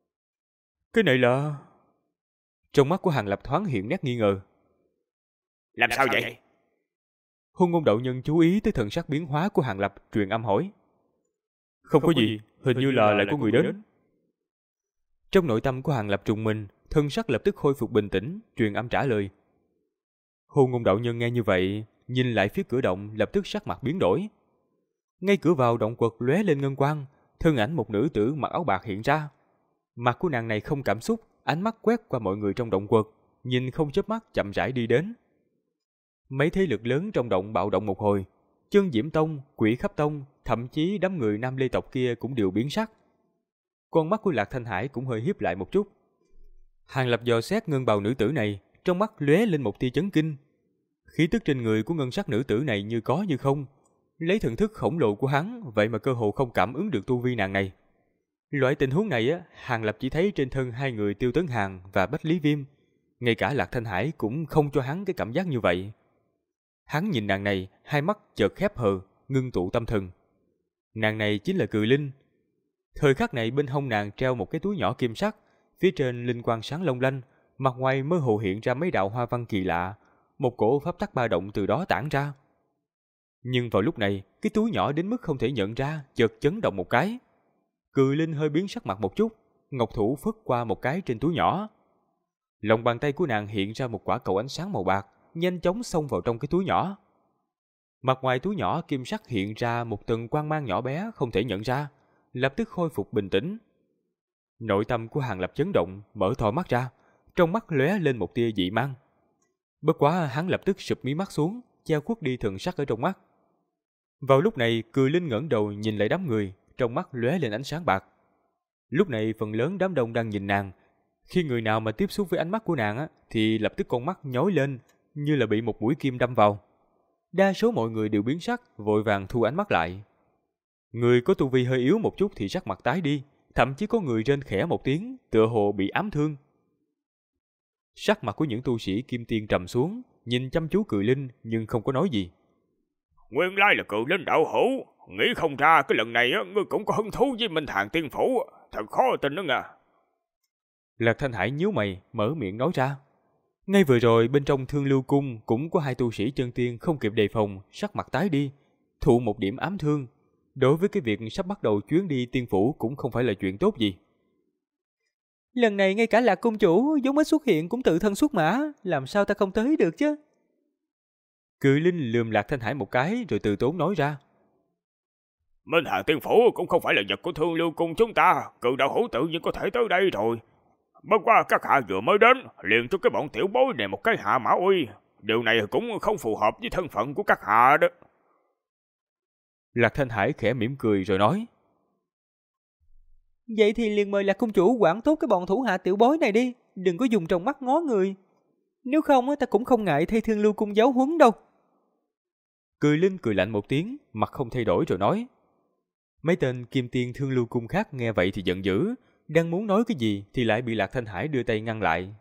Cái này là... Trong mắt của Hàng Lập thoáng hiện nét nghi ngờ. Làm sao vậy? Hôn Ngôn Đạo Nhân chú ý tới thần sắc biến hóa của Hàng Lập, truyền âm hỏi. Không có gì, hình như là lại có người đến. Trong nội tâm của Hàng Lập trùng mình, thân sắc lập tức khôi phục bình tĩnh, truyền âm trả lời. Hôn Ngôn Đạo Nhân nghe như vậy, nhìn lại phía cửa động, lập tức sắc mặt biến đổi. Ngay cửa vào động quật lóe lên ngân quang, thân ảnh một nữ tử mặc áo bạc hiện ra. Mặt của nàng này không cảm xúc, ánh mắt quét qua mọi người trong động quật, nhìn không chớp mắt chậm rãi đi đến. Mấy thế lực lớn trong động bạo động một hồi, Chân Diễm Tông, Quỷ Khắp Tông, thậm chí đám người Nam Lê tộc kia cũng đều biến sắc. Con mắt của Lạc Thanh Hải cũng hơi híp lại một chút. Hàng Lập dò xét ngân bào nữ tử này, trong mắt lóe lên một tia chấn kinh. Khí tức trên người của ngân sắc nữ tử này như có như không, lấy thần thức khổng lồ của hắn, vậy mà cơ hồ không cảm ứng được tu vi nàng này. Loại tình huống này Hàng Lập chỉ thấy trên thân hai người Tiêu Tấn Hàn và Bách Lý Viêm, ngay cả Lạc Thanh Hải cũng không cho hắn cái cảm giác như vậy. Hắn nhìn nàng này, hai mắt chợt khép hờ, ngưng tụ tâm thần. Nàng này chính là Cự Linh. Thời khắc này bên hông nàng treo một cái túi nhỏ kim sắc, phía trên linh quang sáng long lanh, mặt ngoài mơ hồ hiện ra mấy đạo hoa văn kỳ lạ, một cổ pháp tắc ba động từ đó tản ra. Nhưng vào lúc này, cái túi nhỏ đến mức không thể nhận ra, chợt chấn động một cái. Cự Linh hơi biến sắc mặt một chút, ngọc thủ phất qua một cái trên túi nhỏ. Lòng bàn tay của nàng hiện ra một quả cầu ánh sáng màu bạc, nhanh chóng xông vào trong cái túi nhỏ. Mặt ngoài túi nhỏ kim sắc hiện ra một tầng quang mang nhỏ bé không thể nhận ra, lập tức khôi phục bình tĩnh. Nội tâm của Hàng Lập chấn động, mở to mắt ra, trong mắt lóe lên một tia dị mang. Bất quá hắn lập tức sụp mí mắt xuống, che khuất đi thần sắc ở trong mắt. Vào lúc này, Cự Linh ngẩng đầu nhìn lại đám người, trong mắt lóe lên ánh sáng bạc. Lúc này phần lớn đám đông đang nhìn nàng, khi người nào mà tiếp xúc với ánh mắt của nàng thì lập tức con mắt nhói lên, như là bị một mũi kim đâm vào. Đa số mọi người đều biến sắc, vội vàng thu ánh mắt lại. Người có tu vi hơi yếu một chút thì sắc mặt tái đi, thậm chí có người rên khẽ một tiếng, tựa hồ bị ám thương. Sắc mặt của những tu sĩ kim tiên trầm xuống, nhìn chăm chú Cự Linh nhưng không có nói gì. Nguyên lai là Cự Linh đạo hữu, nghĩ không ra cái lần này ngươi cũng có hứng thú với Minh Hàn Tiên Phủ, thật khó tin đó nha. Lạc Thanh Hải nhíu mày, mở miệng nói ra. Ngay vừa rồi bên trong Thương Lưu Cung cũng có hai tu sĩ chân tiên không kịp đề phòng, sắc mặt tái đi, thụ một điểm ám thương. Đối với cái việc sắp bắt đầu chuyến đi tiên phủ cũng không phải là chuyện tốt gì. Lần này ngay cả Lạc Cung chủ giống mới xuất hiện cũng tự thân xuất mã, làm sao ta không tới được chứ? Cự Linh lườm Lạc Thanh Hải một cái rồi từ tốn nói ra. Minh Hàn Tiên Phủ cũng không phải là vật của Thương Lưu Cung chúng ta, Cự đạo hữu tự nhiên có thể tới đây rồi. Bất qua các hạ vừa mới đến, liền cho cái bọn tiểu bối này một cái hạ mã uy, Điều này cũng không phù hợp với thân phận của các hạ đó. Lạc Thanh Hải khẽ mỉm cười rồi nói. Vậy thì liền mời Lạc công chủ quản tốt cái bọn thủ hạ tiểu bối này đi, đừng có dùng trong mắt ngó người. Nếu không ta cũng không ngại thay Thiên Lưu cung giáo huấn đâu. Cười Linh cười lạnh một tiếng, mặt không thay đổi rồi nói. Mấy tên kim tiên Thương Lưu cung khác nghe vậy thì giận dữ, đang muốn nói cái gì thì lại bị Lạc Thanh Hải đưa tay ngăn lại.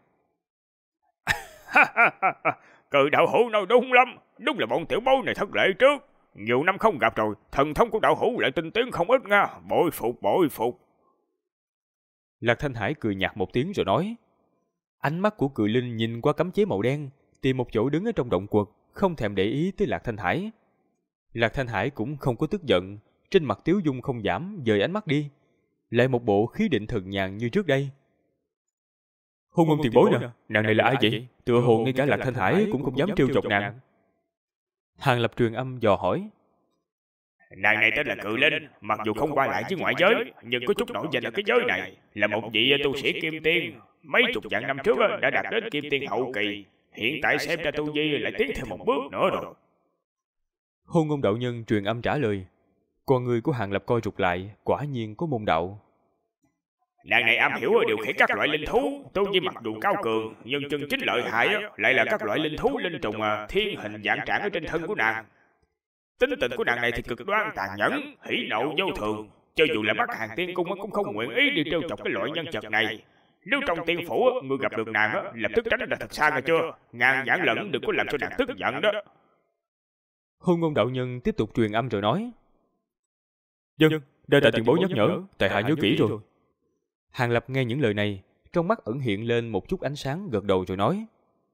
Cự đạo hữu nói đúng lắm, đúng là bọn tiểu bối này thất lễ trước. Nhiều năm không gặp rồi, thần thông của đạo hữu lại tinh tiến không ít nha, bội phục bội phục. Lạc Thanh Hải cười nhạt một tiếng rồi nói. Ánh mắt của Cự Linh nhìn qua cấm chế màu đen, tìm một chỗ đứng ở trong động quật, không thèm để ý tới Lạc Thanh Hải. Lạc Thanh Hải cũng không có tức giận, trên mặt tiếu dung không giảm, dời ánh mắt đi, lại một bộ khí định thần nhàn như trước đây. Hôn Ngôn tiền bối nè, nàng này là ai vậy? Tựa hồ ngay cả Lạc Thanh Hải cũng không dám trêu chọc nàng. Hàng Lập truyền âm dò hỏi. Nàng này tên là Cự Linh, mặc dù không qua lại với ngoại giới, nhưng có chút nổi danh ở cái giới này, là một vị tu sĩ kim tiên. Mấy chục vạn năm trước đã đạt đến kim tiên hậu kỳ, hiện tại xem ra tu vi lại tiến thêm một bước nữa rồi. Hôn Ngôn đạo nhân truyền âm trả lời. Con người của Hàng Lập coi rụt lại, quả nhiên có môn đạo. Nàng này am hiểu điều khiển các loại linh thú, tu vi mặc dù cao cường, nhưng chân chính lợi hại lại là các loại linh thú linh trùng thiên hình dạng trạng ở trên thân của nàng. Tính tình của nàng này thì cực đoan tàn nhẫn, hỉ nộ vô thường, cho dù là Bắc Hàng Tiên Cung cũng không nguyện ý đi trêu chọc cái loại nhân vật này. Nếu trong tiên phủ ngươi gặp được nàng, lập tức tránh ra thật xa nghe chưa? Ngàn vạn lần đừng có làm cho nàng tức giận đó. Hôn Ngôn đạo nhân tiếp tục truyền âm rồi nói. Dân, đây là tiền bối nhắc nhở, tại hạ nhớ kỹ rồi. Hàng Lập nghe những lời này, trong mắt ẩn hiện lên một chút ánh sáng, gật đầu rồi nói.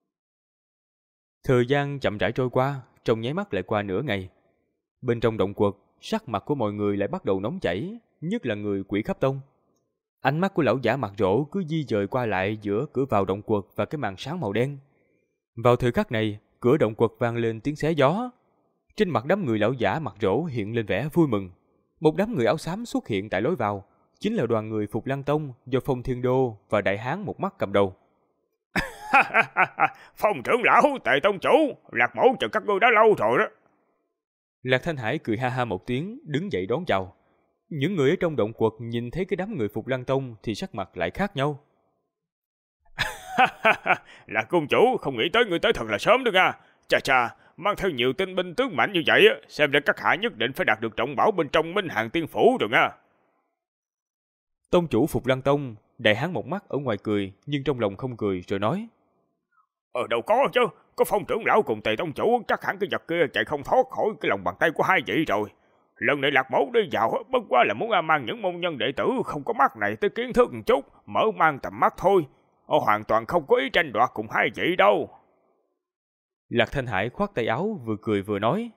Thời gian chậm rãi trôi qua, trong nháy mắt lại qua nửa ngày. Bên trong động quật, sắc mặt của mọi người lại bắt đầu nóng chảy, nhất là người Quỷ Khắp Tông. Ánh mắt của lão giả mặt rỗ cứ di dời qua lại giữa cửa vào động quật và cái màn sáng màu đen. Vào thời khắc này, cửa động quật vang lên tiếng xé gió. Trên mặt đám người lão giả mặt rỗ hiện lên vẻ vui mừng. Một đám người áo xám xuất hiện tại lối vào, chính là đoàn người Phục Lăng Tông do Phong Thiên Đô và Đại Hán Một Mắt cầm đầu. Phong trưởng lão, Tề tông chủ, Lạc mẫu chờ các ngươi đã lâu rồi đó. Lạc Thanh Hải cười ha ha một tiếng, đứng dậy đón chào. Những người ở trong động quật nhìn thấy cái đám người Phục Lăng Tông thì sắc mặt lại khác nhau. Lạc cung chủ, không nghĩ tới ngươi tới thật là sớm được à. Chà chà, mang theo nhiều tinh binh tướng mạnh như vậy, xem ra các hạ nhất định phải đạt được trọng bảo bên trong Minh Hàng Tiên phủ rồi nha. Tông chủ Phục Lăng Tông, Đại Hán Một Mắt ở ngoài cười, nhưng trong lòng không cười rồi nói. Đâu có chứ, có Phong trưởng lão cùng Tề tông chủ, chắc hẳn cái vật kia chạy không thoát khỏi cái lòng bàn tay của hai vị rồi. Lần này Lạc mẫu đi vào, bất quá là muốn mang những môn nhân đệ tử không có mắt này tới kiến thức một chút, mở mang tầm mắt thôi. Hoàn toàn không có ý tranh đoạt cùng hai vị đâu. Lạc Thanh Hải khoát tay áo, vừa cười vừa nói.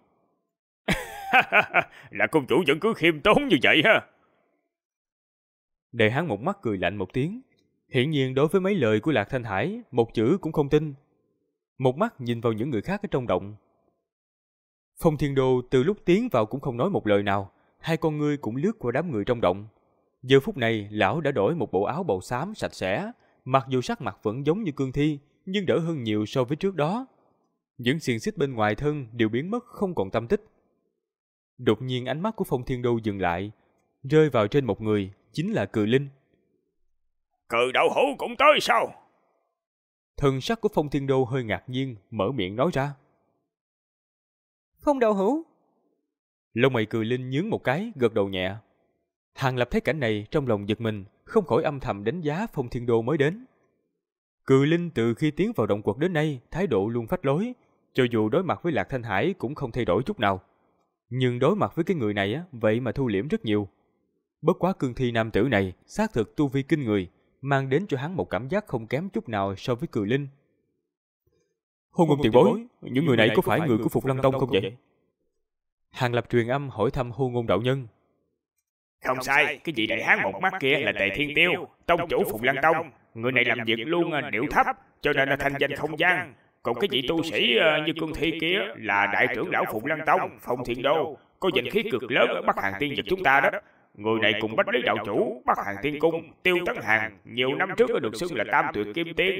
Là công chủ vẫn cứ khiêm tốn như vậy ha. Đại Hán Một Mắt cười lạnh một tiếng. Hiển nhiên đối với mấy lời của Lạc Thanh Hải, một chữ cũng không tin. Một mắt nhìn vào những người khác ở trong động. Phong Thiên Đô từ lúc tiến vào cũng không nói một lời nào, hai con ngươi cũng lướt qua đám người trong động. Giờ phút này, lão đã đổi một bộ áo màu xám sạch sẽ, mặc dù sắc mặt vẫn giống như cương thi, nhưng đỡ hơn nhiều so với trước đó. Những xiềng xích bên ngoài thân đều biến mất không còn tâm tích. Đột nhiên ánh mắt của Phong Thiên Đô dừng lại, rơi vào trên một người, chính là Cự Linh. Cự đạo hữu cũng tới sao? Thần sắc của Phong Thiên Đô hơi ngạc nhiên, mở miệng nói ra. Phong đạo hữu. Lông mày Cự Linh nhướng một cái, gật đầu nhẹ. Hàng Lập thấy cảnh này trong lòng giật mình, không khỏi âm thầm đánh giá Phong Thiên Đô mới đến. Cự Linh từ khi tiến vào động quật đến nay, thái độ luôn phách lối, cho dù đối mặt với Lạc Thanh Hải cũng không thay đổi chút nào. Nhưng đối mặt với cái người này vậy mà thu liễm rất nhiều. Bất quá cương thi nam tử này xác thực tu vi kinh người, mang đến cho hắn một cảm giác không kém chút nào so với Cự Linh. Hôn Ngôn tiền bối, những người này có phải người của Phục Lăng Tông không vậy? Hàng Lập truyền âm hỏi thăm Hôn Ngôn đạo nhân. Không sai, cái vị Đại Hán Một Mắt kia là Tề Thiên Tiêu, tông chủ Phục Lăng Tông. Người này làm việc luôn điệu thấp, cho nên là thanh danh không gian. Còn cái vị tu sĩ như cương thi kia là đại trưởng lão Phục Lăng Tông, Phong Thiên Đô, có danh khí cực lớn ở Bắc Hàng Tiên vực chúng ta đó. Người này cùng Bách Lý đạo chủ, Bắc Hàng Tiên Cung, Tiêu Tấn Hàng, nhiều năm trước có được xưng là Tam Tuyệt Kim Tiên.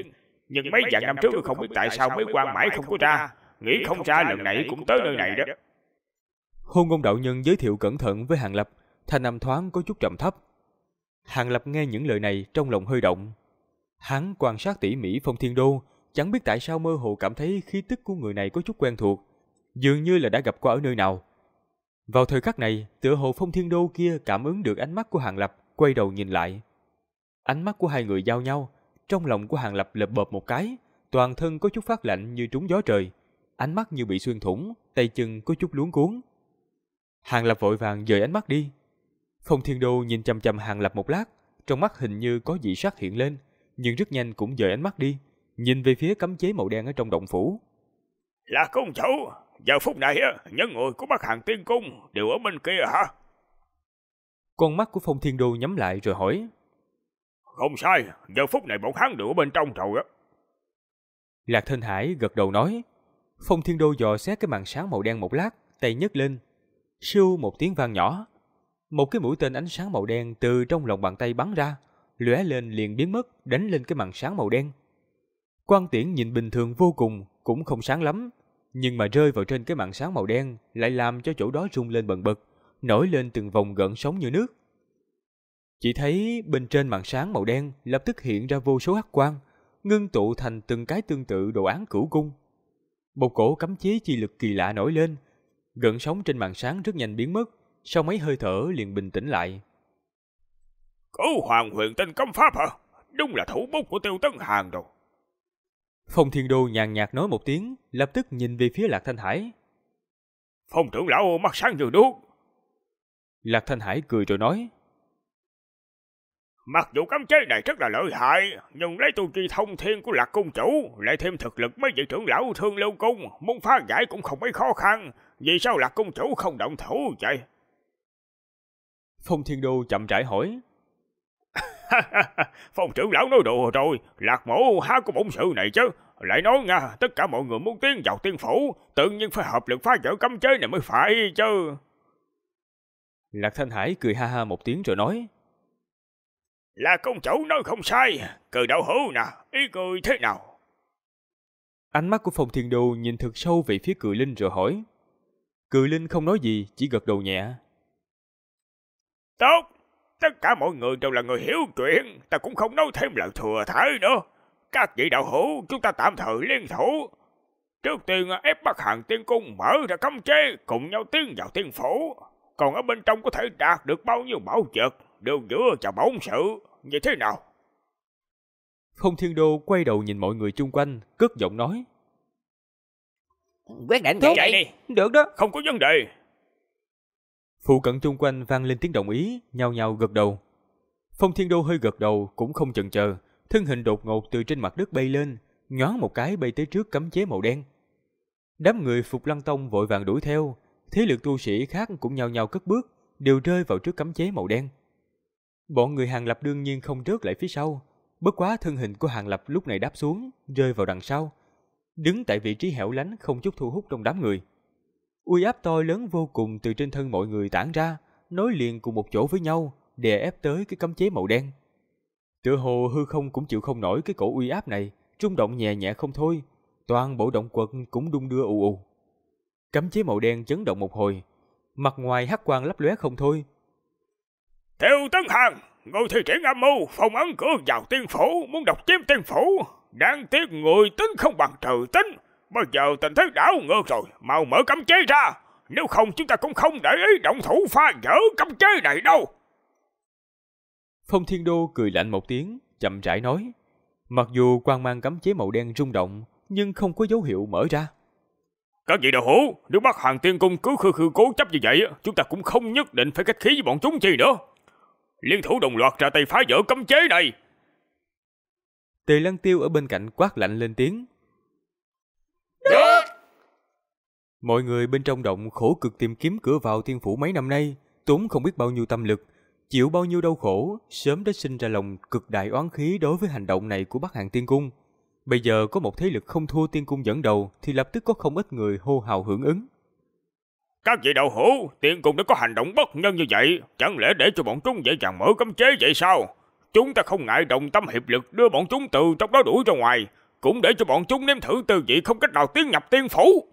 Nhưng mấy vạn năm trước không biết tại sao mấy quan mãi không có ra, nghĩ không ra lần này cũng tới nơi này đó. Hôn Ngôn đạo nhân giới thiệu cẩn thận với Hàng Lập, thanh âm thoáng có chút trầm thấp. Hàng Lập nghe những lời này trong lòng hơi động. Hắn quan sát tỉ mỉ Phong Thiên Đô, chẳng biết tại sao mơ hồ cảm thấy khí tức của người này có chút quen thuộc, dường như là đã gặp qua ở nơi nào. Vào thời khắc này, tựa hồ Phong Thiên Đô kia cảm ứng được ánh mắt của Hàng Lập, quay đầu nhìn lại. Ánh mắt của hai người giao nhau, trong lòng của Hàng Lập lợp bợp một cái, toàn thân có chút phát lạnh như trúng gió trời, ánh mắt như bị xuyên thủng, tay chân có chút luống cuống. Hàng Lập vội vàng dời ánh mắt đi. Phong Thiên Đô nhìn chằm chằm Hàng Lập một lát, trong mắt hình như có dị sắc hiện lên, nhưng rất nhanh cũng dời ánh mắt đi, nhìn về phía cấm chế màu đen ở trong động phủ. Là công chủ, giờ phút này những người của Bắc Hàn Tiên Cung đều ở bên kia hả? Con mắt của Phong Thiên Đô nhắm lại rồi hỏi. Không sai, giờ phút này bọn hắn đều ở bên trong rồi á. Lạc Thanh Hải gật đầu nói. Phong Thiên Đô dò xét cái màn sáng màu đen một lát, tay nhấc lên. Siêu một tiếng vang nhỏ. Một cái mũi tên ánh sáng màu đen từ trong lòng bàn tay bắn ra, lóe lên liền biến mất, đánh lên cái màn sáng màu đen. Quang tiễn nhìn bình thường vô cùng, cũng không sáng lắm, nhưng mà rơi vào trên cái màn sáng màu đen lại làm cho chỗ đó rung lên bần bật, nổi lên từng vòng gợn sóng như nước. Chỉ thấy bên trên màn sáng màu đen lập tức hiện ra vô số hắc quang, ngưng tụ thành từng cái tương tự đồ án cửu cung. Một cổ cấm chế chi lực kỳ lạ nổi lên, gợn sóng trên màn sáng rất nhanh biến mất, sau mấy hơi thở liền bình tĩnh lại. Cửu Hoàng Huyền Tinh Cấm Pháp hả? Đúng là thủ bút của Tiêu Tấn Hàn rồi. Phong Thiên Đô nhàn nhạt nói một tiếng, lập tức nhìn về phía Lạc Thanh Hải. Phong trưởng lão mắt sáng như đuốc. Lạc Thanh Hải cười rồi nói. Mặc dù cấm chế này rất là lợi hại, nhưng lấy tu vi thông thiên của Lạc Cung chủ, lại thêm thực lực mấy vị trưởng lão Thương Lưu Cung, muốn phá giải cũng không mấy khó khăn. Vì sao Lạc Cung chủ không động thủ vậy? Phong Thiên Đô chậm rãi hỏi. Phong trưởng lão nói đùa rồi, Lạc mỗ há có bổn sự này chứ. Lại nói nha, tất cả mọi người muốn tiến vào tiên phủ, tự nhiên phải hợp lực phá vỡ cấm chế này mới phải chứ. Lạc Thanh Hải cười ha ha một tiếng rồi nói. Là công chủ nói không sai, Cừ đạo hữu nè, ý cười thế nào? Ánh mắt của Phong Thiên Đô nhìn thật sâu về phía Cự Linh rồi hỏi. Cự Linh không nói gì, chỉ gật đầu nhẹ. Tốt, tất cả mọi người đều là người hiểu chuyện, ta cũng không nói thêm lời thừa thãi nữa. Các vị đạo hữu, chúng ta tạm thời liên thủ. Trước tiên ép Bắc Hàn Tiên Cung mở ra cấm chế, cùng nhau tiến vào tiên phủ. Còn ở bên trong có thể đạt được bao nhiêu bảo vật, đều dựa vào bổn sự, như thế nào? Phong Thiên Đô quay đầu nhìn mọi người chung quanh, cất giọng nói. Quyết định vậy đi. Được đó. Không có vấn đề. Phụ cận chung quanh vang lên tiếng đồng ý, nhao nhao gật đầu. Phong Thiên Đô hơi gật đầu, cũng không chần chờ, thân hình đột ngột từ trên mặt đất bay lên, nhoáng một cái bay tới trước cấm chế màu đen. Đám người Phục Lăng Tông vội vàng đuổi theo, thế lực tu sĩ khác cũng nhao nhao cất bước, đều rơi vào trước cấm chế màu đen. Bọn người Hàng Lập đương nhiên không rớt lại phía sau, bất quá thân hình của Hàng Lập lúc này đáp xuống, rơi vào đằng sau, đứng tại vị trí hẻo lánh không chút thu hút trong đám người. Uy áp to lớn vô cùng từ trên thân mọi người tản ra, nối liền cùng một chỗ với nhau, đè ép tới cái cấm chế màu đen. Tựa hồ hư không cũng chịu không nổi cái cổ uy áp này, rung động nhẹ nhẹ không thôi, toàn bộ động quật cũng đung đưa ù ù. Cấm chế màu đen chấn động một hồi, mặt ngoài hắc quang lấp lóe không thôi. Tiêu Tấn Hàn, người thi triển âm mưu, phong ấn cửa vào tiên phủ, muốn độc chiếm tiên phủ. Đáng tiếc người tính không bằng trời tính. Bây giờ tình thế đảo ngược rồi, mau mở cấm chế ra. Nếu không chúng ta cũng không để ý động thủ phá vỡ cấm chế này đâu. Phong Thiên Đô cười lạnh một tiếng, chậm rãi nói. Mặc dù quang mang cấm chế màu đen rung động, nhưng không có dấu hiệu mở ra. Các vị đạo hữu, nếu Bắc Hàn Tiên Cung cứ khư cố chấp như vậy, chúng ta cũng không nhất định phải khách khí với bọn chúng chi nữa. Liên thủ đồng loạt ra tay phá vỡ cấm chế này. Tề Lăng Tiêu ở bên cạnh quát lạnh lên tiếng. Được. Mọi người bên trong động khổ cực tìm kiếm cửa vào tiên phủ mấy năm nay, tốn không biết bao nhiêu tâm lực, chịu bao nhiêu đau khổ, sớm đã sinh ra lòng cực đại oán khí đối với hành động này của Bắc Hàn Tiên Cung. Bây giờ có một thế lực không thua Tiên Cung dẫn đầu thì lập tức có không ít người hô hào hưởng ứng. Các vị đạo hữu, Tiên Cung đã có hành động bất nhân như vậy, chẳng lẽ để cho bọn chúng dễ dàng mở cấm chế vậy sao? Chúng ta không ngại đồng tâm hiệp lực đưa bọn chúng từ trong đó đuổi ra ngoài, cũng để cho bọn chúng nếm thử tư vị không cách nào tiến nhập tiên phủ.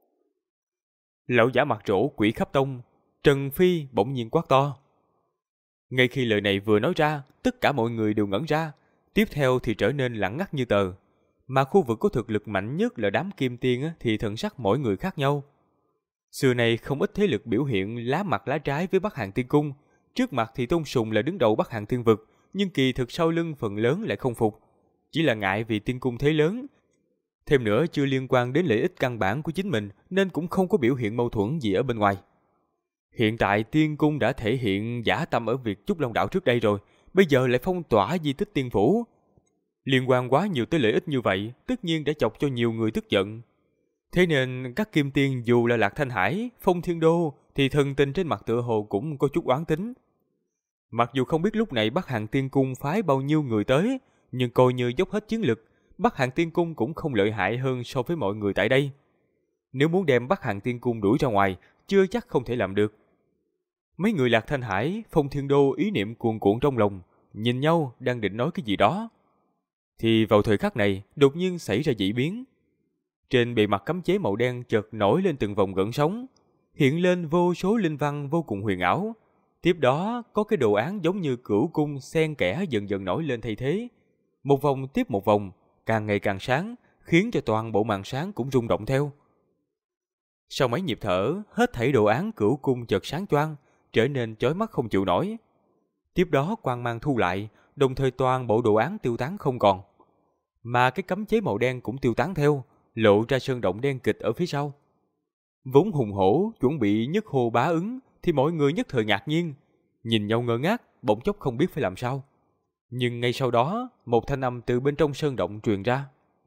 Lão giả mặt trổ Quỷ Khắp Tông, Trần Phi bỗng nhiên quát to. Ngay khi lời này vừa nói ra, tất cả mọi người đều ngẩn ra, tiếp theo thì trở nên lặng ngắt như tờ. Mà khu vực có thực lực mạnh nhất là đám kim tiên thì thần sắc mỗi người khác nhau. Xưa này không ít thế lực biểu hiện lá mặt lá trái với Bắc Hàn Tiên Cung. Trước mặt thì Tôn Sùng là đứng đầu Bắc Hàn Tiên Vực, nhưng kỳ thực sau lưng phần lớn lại không phục. Chỉ là ngại vì Tiên Cung thế lớn. Thêm nữa chưa liên quan đến lợi ích căn bản của chính mình nên cũng không có biểu hiện mâu thuẫn gì ở bên ngoài. Hiện tại Tiên Cung đã thể hiện dã tâm ở việc Trúc Long Đạo trước đây rồi, bây giờ lại phong tỏa di tích Tiên Phủ. Liên quan quá nhiều tới lợi ích như vậy, tất nhiên đã chọc cho nhiều người tức giận. Thế nên các kim tiên dù là Lạc Thanh Hải, Phong Thiên Đô thì thần tình trên mặt tựa hồ cũng có chút oán tính. Mặc dù không biết lúc này Bắc Hàn Tiên Cung phái bao nhiêu người tới, nhưng coi như dốc hết chiến lực, Bắc Hàn Tiên Cung cũng không lợi hại hơn so với mọi người tại đây. Nếu muốn đem Bắc Hàn Tiên Cung đuổi ra ngoài, chưa chắc không thể làm được. Mấy người Lạc Thanh Hải, Phong Thiên Đô ý niệm cuồn cuộn trong lòng, nhìn nhau đang định nói cái gì đó. Thì vào thời khắc này, đột nhiên xảy ra dị biến. Trên bề mặt cấm chế màu đen chợt nổi lên từng vòng gợn sóng, hiện lên vô số linh văn vô cùng huyền ảo. Tiếp đó có cái đồ án giống như cửu cung xen kẽ dần dần nổi lên thay thế. Một vòng tiếp một vòng, càng ngày càng sáng, khiến cho toàn bộ màn sáng cũng rung động theo. Sau mấy nhịp thở, hết thảy đồ án cửu cung chợt sáng choang, trở nên chói mắt không chịu nổi. Tiếp đó quang mang thu lại, đồng thời toàn bộ đồ án tiêu tán không còn. Mà cái cấm chế màu đen cũng tiêu tán theo, lộ ra sơn động đen kịch ở phía sau. Vốn hùng hổ, chuẩn bị nhất hô bá ứng, thì mọi người nhất thời ngạc nhiên, nhìn nhau ngơ ngác, bỗng chốc không biết phải làm sao. Nhưng ngay sau đó, một thanh âm từ bên trong sơn động truyền ra.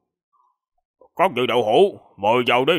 Có vị đậu hũ, mời vào đi.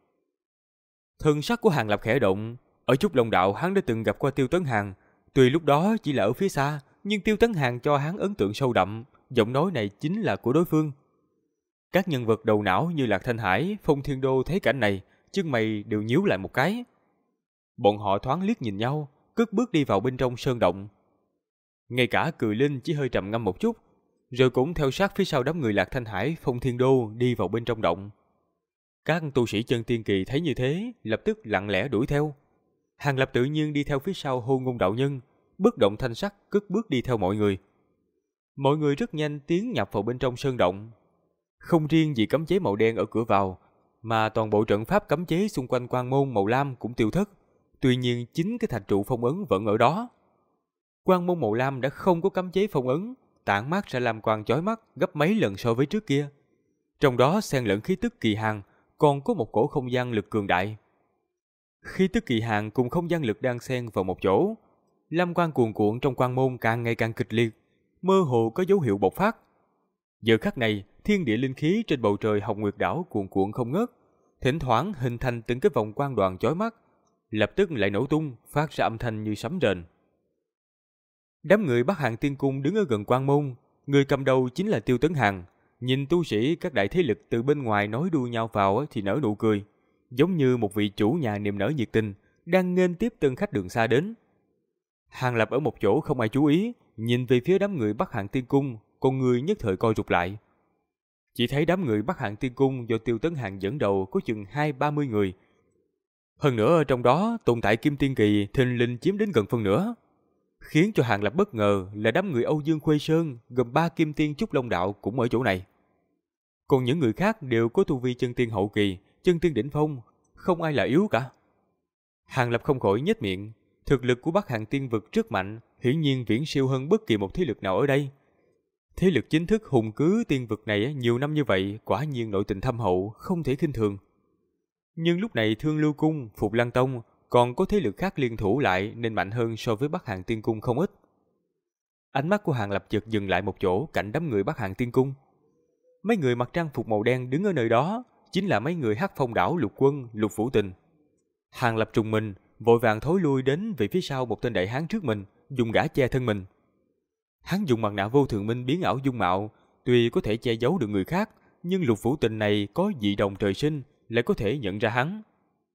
Thân sắc của Hàng Lập khẽ động, ở Trúc Long Đạo hắn đã từng gặp qua Tiêu Tấn Hàn, tuy lúc đó chỉ là ở phía xa, nhưng Tiêu Tấn Hàn cho hắn ấn tượng sâu đậm, giọng nói này chính là của đối phương. Các nhân vật đầu não như Lạc Thanh Hải, Phong Thiên Đô thấy cảnh này, chân mày đều nhíu lại một cái. Bọn họ thoáng liếc nhìn nhau, cất bước đi vào bên trong sơn động. Ngay cả Cừ Linh chỉ hơi trầm ngâm một chút, rồi cũng theo sát phía sau đám người Lạc Thanh Hải, Phong Thiên Đô đi vào bên trong động. Các tu sĩ chân tiên kỳ thấy như thế, lập tức lặng lẽ đuổi theo. Hàng Lập tự nhiên đi theo phía sau Hôn Ngôn đạo nhân, bất động thanh sắc cất bước đi theo mọi người. Mọi người rất nhanh tiến nhập vào bên trong sơn động. Không riêng gì cấm chế màu đen ở cửa vào, mà toàn bộ trận pháp cấm chế xung quanh quan môn màu lam cũng tiêu thất. Tuy nhiên chính cái thạch trụ phong ấn vẫn ở đó. Quan môn màu lam đã không có cấm chế phong ấn, tản mát ra lam quang chói mắt gấp mấy lần so với trước kia. Trong đó xen lẫn khí tức kỳ hàn, còn có một cổ không gian lực cường đại. Khí tức kỳ hàn cùng không gian lực đang xen vào một chỗ, lam quang cuồn cuộn trong quan môn càng ngày càng kịch liệt, mơ hồ có dấu hiệu bộc phát. Giờ khắc này, thiên địa linh khí trên bầu trời Hồng Nguyệt đảo cuồn cuộn không ngớt, thỉnh thoảng hình thành từng cái vòng quang đoàn chói mắt, lập tức lại nổ tung, phát ra âm thanh như sấm rền. Đám người Bắc Hàn Tiên Cung đứng ở gần quan môn, người cầm đầu chính là Tiêu Tấn Hàn. Nhìn tu sĩ các đại thế lực từ bên ngoài nói đua nhau vào thì nở nụ cười, giống như một vị chủ nhà niềm nở nhiệt tình đang nghênh tiếp tân khách đường xa đến. Hàng Lập ở một chỗ không ai chú ý, nhìn về phía đám người Bắc Hàn Tiên Cung, con người nhất thời co rụt lại. Chỉ thấy đám người Bắc Hàn Tiên Cung do Tiêu Tấn Hàn dẫn đầu có chừng 20-30 người. Hơn nữa trong đó tồn tại Kim Tiên Kỳ thình lình chiếm đến gần phân nửa. Khiến cho Hàng Lập bất ngờ là đám người Âu Dương Khuê Sơn gồm 3 Kim Tiên Trúc Long Đạo cũng ở chỗ này. Còn những người khác đều có tu vi chân tiên hậu kỳ, chân tiên đỉnh phong, không ai là yếu cả. Hàng Lập không khỏi nhếch miệng, thực lực của Bắc Hàn Tiên Vực rất mạnh, hiển nhiên viễn siêu hơn bất kỳ một thế lực nào ở đây. Thế lực chính thức hùng cứ tiên vực này nhiều năm như vậy, quả nhiên nội tình thâm hậu, không thể khinh thường. Nhưng lúc này Thương Lưu Cung, Phục Lăng Tông còn có thế lực khác liên thủ lại nên mạnh hơn so với Bắc Hàn Tiên Cung không ít. Ánh mắt của Hàng Lập chợt dừng lại một chỗ cạnh đám người Bắc Hàn Tiên Cung. Mấy người mặc trang phục màu đen đứng ở nơi đó chính là mấy người Hắc Phong Đảo Lục Quân, Lục Phủ Tình. Hàng Lập trùng mình, vội vàng thối lui đến về phía sau một tên đại hán trước mình, dùng gã che thân mình. Hắn dùng mặt nạ vô thượng minh biến ảo dung mạo, tuy có thể che giấu được người khác, nhưng Lục Phủ Tình này có dị đồng trời sinh, lại có thể nhận ra hắn.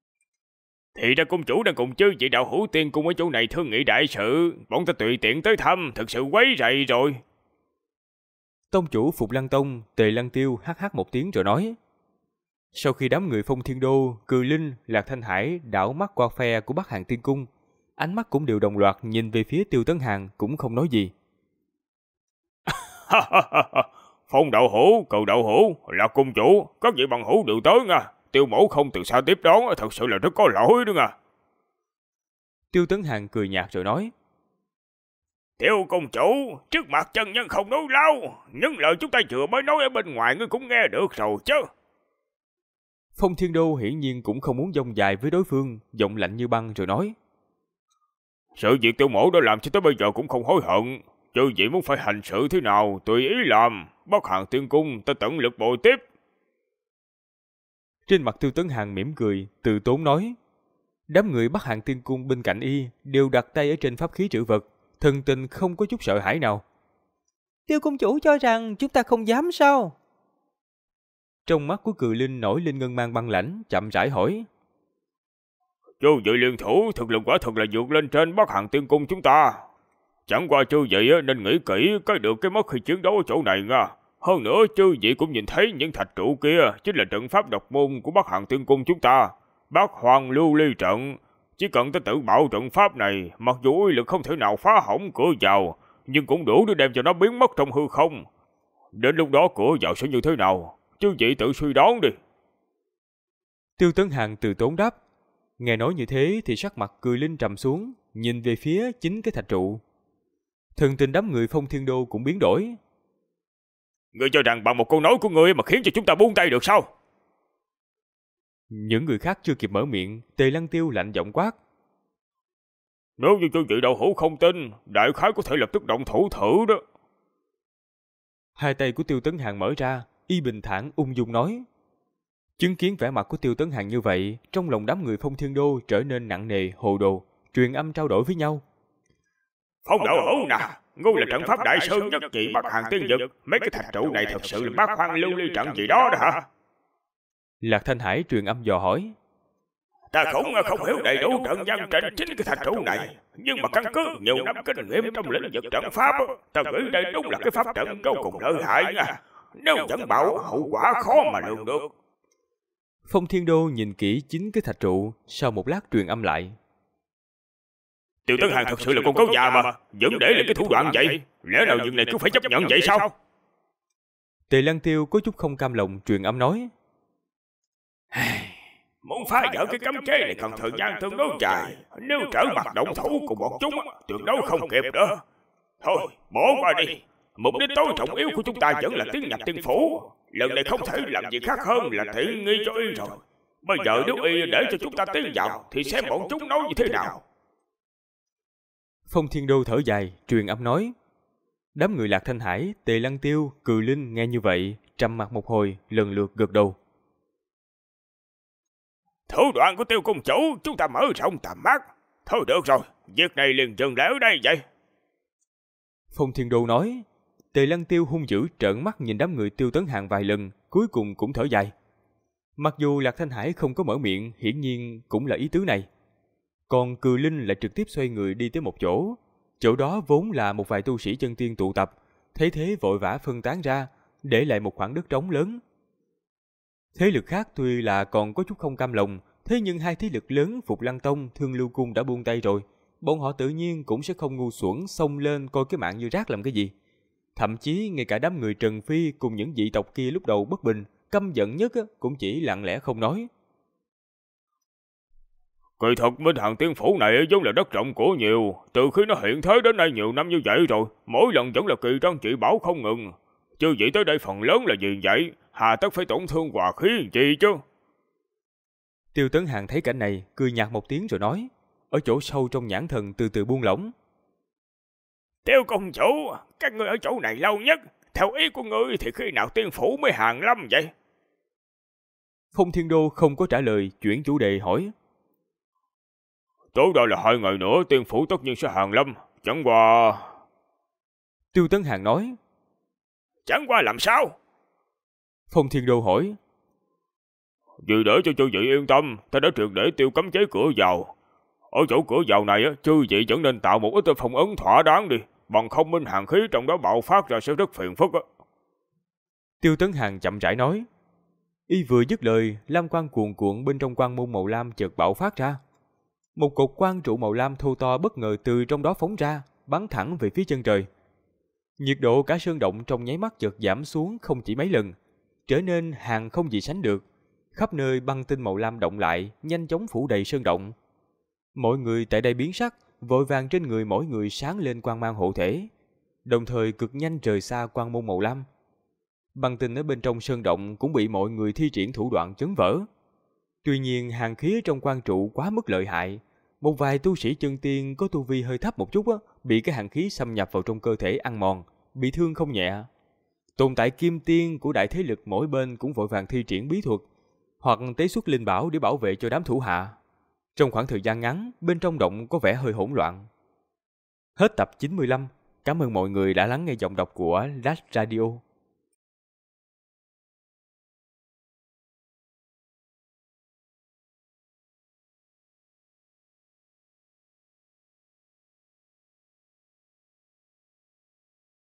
Thì ra cung chủ đang cùng chư vị đạo hữu tiên cung ở chỗ này thương nghị đại sự, bọn ta tùy tiện tới thăm, thật sự quấy rầy rồi. Tông chủ Phục Lăng Tông Tề Lăng Tiêu hắc hắc một tiếng rồi nói. Sau khi đám người Phong Thiên Đô, Cừ Linh, Lạc Thanh Hải đảo mắt qua phe của Bắc Hàn Tiên Cung, ánh mắt cũng đều đồng loạt nhìn về phía Tiêu Tấn Hàn, cũng không nói gì. Phong đạo hữu, Cừu đạo hữu, Lạc cung chủ, các vị bằng hữu đều tới nha. Tiêu mẫu không từ xa tiếp đón, thật sự là rất có lỗi đó nha. Tiêu Tấn Hàn cười nhạt rồi nói. Tiêu công chủ, trước mặt chân nhân không nói lâu, những lời chúng ta vừa mới nói ở bên ngoài ngươi cũng nghe được rồi chứ. Phong Thiên Đô hiển nhiên cũng không muốn dông dài với đối phương, giọng lạnh như băng rồi nói. Sự việc tiêu mẫu đã làm cho tới bây giờ cũng không hối hận. Chư vị muốn phải hành sự thế nào, tùy ý làm. Bắc Hàn Tiên Cung ta tận lực bồi tiếp. Trên mặt Tiêu Tấn Hàn mỉm cười, từ tốn nói. Đám người Bắc Hàn Tiên Cung bên cạnh y đều đặt tay ở trên pháp khí trữ vật, thần tình không có chút sợ hãi nào. Tiêu công chủ cho rằng chúng ta không dám sao? Trong mắt của Cừ Linh nổi lên ngân mang băng lãnh, chậm rãi hỏi. Chư vị liên thủ thực lực quả thật là vượt lên trên Bắc Hàn Tiên Cung chúng ta. Chẳng qua chư vị nên nghĩ kỹ cái được cái mất khi chiến đấu ở chỗ này nha. Hơn nữa chư vị cũng nhìn thấy những thạch trụ kia chính là trận pháp độc môn của Bắc Hàn Tiên Cung chúng ta. Bắc Hoàng Lưu Ly trận. Chỉ cần ta tự bảo trận pháp này, mặc dù uy lực không thể nào phá hỏng cửa vào, nhưng cũng đủ để đem cho nó biến mất trong hư không. Đến lúc đó cửa vào sẽ như thế nào, chư vị tự suy đoán đi. Tiêu Tấn Hàn từ tốn đáp. Nghe nói như thế thì sắc mặt Cừ Linh trầm xuống, nhìn về phía chính cái thạch trụ. Thần tình đám người Phong Thiên Đô cũng biến đổi. Ngươi cho rằng bằng một câu nói của ngươi mà khiến cho chúng ta buông tay được sao? Những người khác chưa kịp mở miệng, Tề Lăng Tiêu lạnh giọng quát. Nếu như chư vị đạo hữu không tin, đại khái có thể lập tức động thủ thử đó. Hai tay của Tiêu Tấn Hàn mở ra, y bình thản ung dung nói. Chứng kiến vẻ mặt của Tiêu Tấn Hàn như vậy, trong lòng đám người Phong Thiên Đô trở nên nặng nề, hồ đồ, truyền âm trao đổi với nhau. Phong đạo hữu nè, ngươi là trận pháp đại sư nhất trị Bắc Hàn Tiên Vực, mấy cái thạch trụ này thật sự là Bắc Hoàng Lưu Ly trận gì đó đó hả? Lạc Thanh Hải truyền âm dò hỏi. Ta cũng không hiểu đầy đủ trận văn trên chính cái thạch trụ này, nhưng mà căn cứ nhiều năm kinh nghiệm trong lĩnh vực trận pháp, ta nghĩ đây đúng là cái pháp trận vô cùng lợi hại nha. Nếu dẫn bạo, hậu quả khó mà lường được. Phong Thiên Đô nhìn kỹ chính cái thạch trụ, sau một lát truyền âm lại. Tiêu Tấn Hàn thật sự là con cáo già mà, vẫn để lại cái thủ đoạn vậy, lẽ nào việc này cứ phải chấp nhận vậy sao? Tề Lăng Tiêu có chút không cam lòng truyền âm nói. Muốn phá vỡ cái cấm chế này cần thời gian tương đối dài, nếu trở mặt động thủ cùng bọn chúng, tuyệt đối không kịp nữa. Thôi, bỏ qua đi, mục đích tối trọng yếu của chúng ta vẫn là tiến nhập tiên phủ. Lần này không thể làm gì khác hơn là thị nghi cho y rồi. Bây giờ nếu y để cho chúng ta tiến vào, thì xem bọn chúng nói như thế nào. Phong Thiên Đô thở dài, truyền âm nói. Đám người Lạc Thanh Hải, Tề Lăng Tiêu, Cừ Linh nghe như vậy, trầm mặt một hồi, lần lượt gật đầu. Thủ đoạn của Tiêu công chủ chúng ta mở rộng tầm mắt. Thôi được rồi, việc này liền dừng lại ở đây vậy. Phong Thiên Đô nói. Tề Lăng Tiêu hung dữ trợn mắt nhìn đám người Tiêu Tấn Hàn vài lần, cuối cùng cũng thở dài. Mặc dù Lạc Thanh Hải không có mở miệng, hiển nhiên cũng là ý tứ này. Còn Cừ Linh lại trực tiếp xoay người đi tới một chỗ. Chỗ đó vốn là một vài tu sĩ chân tiên tụ tập, thấy thế vội vã phân tán ra, để lại một khoảng đất trống lớn. Thế lực khác tuy là còn có chút không cam lòng, thế nhưng hai thế lực lớn Phục Lăng Tông, Thương Lưu Cung đã buông tay rồi, bọn họ tự nhiên cũng sẽ không ngu xuẩn xông lên coi cái mạng như rác làm cái gì. Thậm chí ngay cả đám người Trần Phi cùng những dị tộc kia lúc đầu bất bình, căm giận nhất cũng chỉ lặng lẽ không nói. Kỳ thật Minh Hàn Tiên Phủ này vốn là đất rộng của nhiều, từ khi nó hiện thế đến nay nhiều năm như vậy rồi, mỗi lần vẫn là kỳ trân trị bảo không ngừng. Chứ vậy tới đây phần lớn là gì vậy, hà tất phải tổn thương hòa khí gì chứ? Tiêu Tấn Hàn thấy cảnh này, cười nhạt một tiếng rồi nói, ở chỗ sâu trong nhãn thần từ từ buông lỏng. Tiêu công chủ, các ngươi ở chỗ này lâu nhất, theo ý của ngươi thì khi nào Tiên Phủ mới hàng lâm vậy? Phong Thiên Đô không có trả lời, chuyển chủ đề hỏi. Tối đa là 2 ngày nữa Tiên Phủ tất nhiên sẽ hàng lâm, chẳng qua... Tiêu Tấn Hàn nói. Chẳng qua làm sao? Phong Thiên Đô hỏi. Vì để cho chư vị yên tâm, ta đã triệt để tiêu cấm chế cửa vào. Ở chỗ cửa vào này, chư vị vẫn nên tạo một ít phong ấn thỏa đáng đi, bằng không Minh Hàn khí trong đó bạo phát ra sẽ rất phiền phức. Tiêu Tấn Hàn chậm rãi nói. Y vừa dứt lời, lam quang cuồn cuộn bên trong quang môn màu lam chợt bạo phát ra. Một cột quang trụ màu lam thô to bất ngờ từ trong đó phóng ra, bắn thẳng về phía chân trời. Nhiệt độ cả sơn động trong nháy mắt chợt giảm xuống không chỉ mấy lần, trở nên hàng không gì sánh được. Khắp nơi băng tinh màu lam động lại, nhanh chóng phủ đầy sơn động. Mọi người tại đây biến sắc, vội vàng trên người mỗi người sáng lên quang mang hộ thể, đồng thời cực nhanh rời xa quang môn màu lam. Băng tinh ở bên trong sơn động cũng bị mọi người thi triển thủ đoạn chấn vỡ. Tuy nhiên hàn khí trong quang trụ quá mức lợi hại, một vài tu sĩ chân tiên có tu vi hơi thấp một chút bị cái hàn khí xâm nhập vào trong cơ thể ăn mòn, bị thương không nhẹ. Tồn tại kim tiên của đại thế lực mỗi bên cũng vội vàng thi triển bí thuật hoặc tế xuất linh bảo để bảo vệ cho đám thủ hạ. Trong khoảng thời gian ngắn, bên trong động có vẻ hơi hỗn loạn. Hết tập 95. Cảm ơn mọi người đã lắng nghe giọng đọc của Last Radio.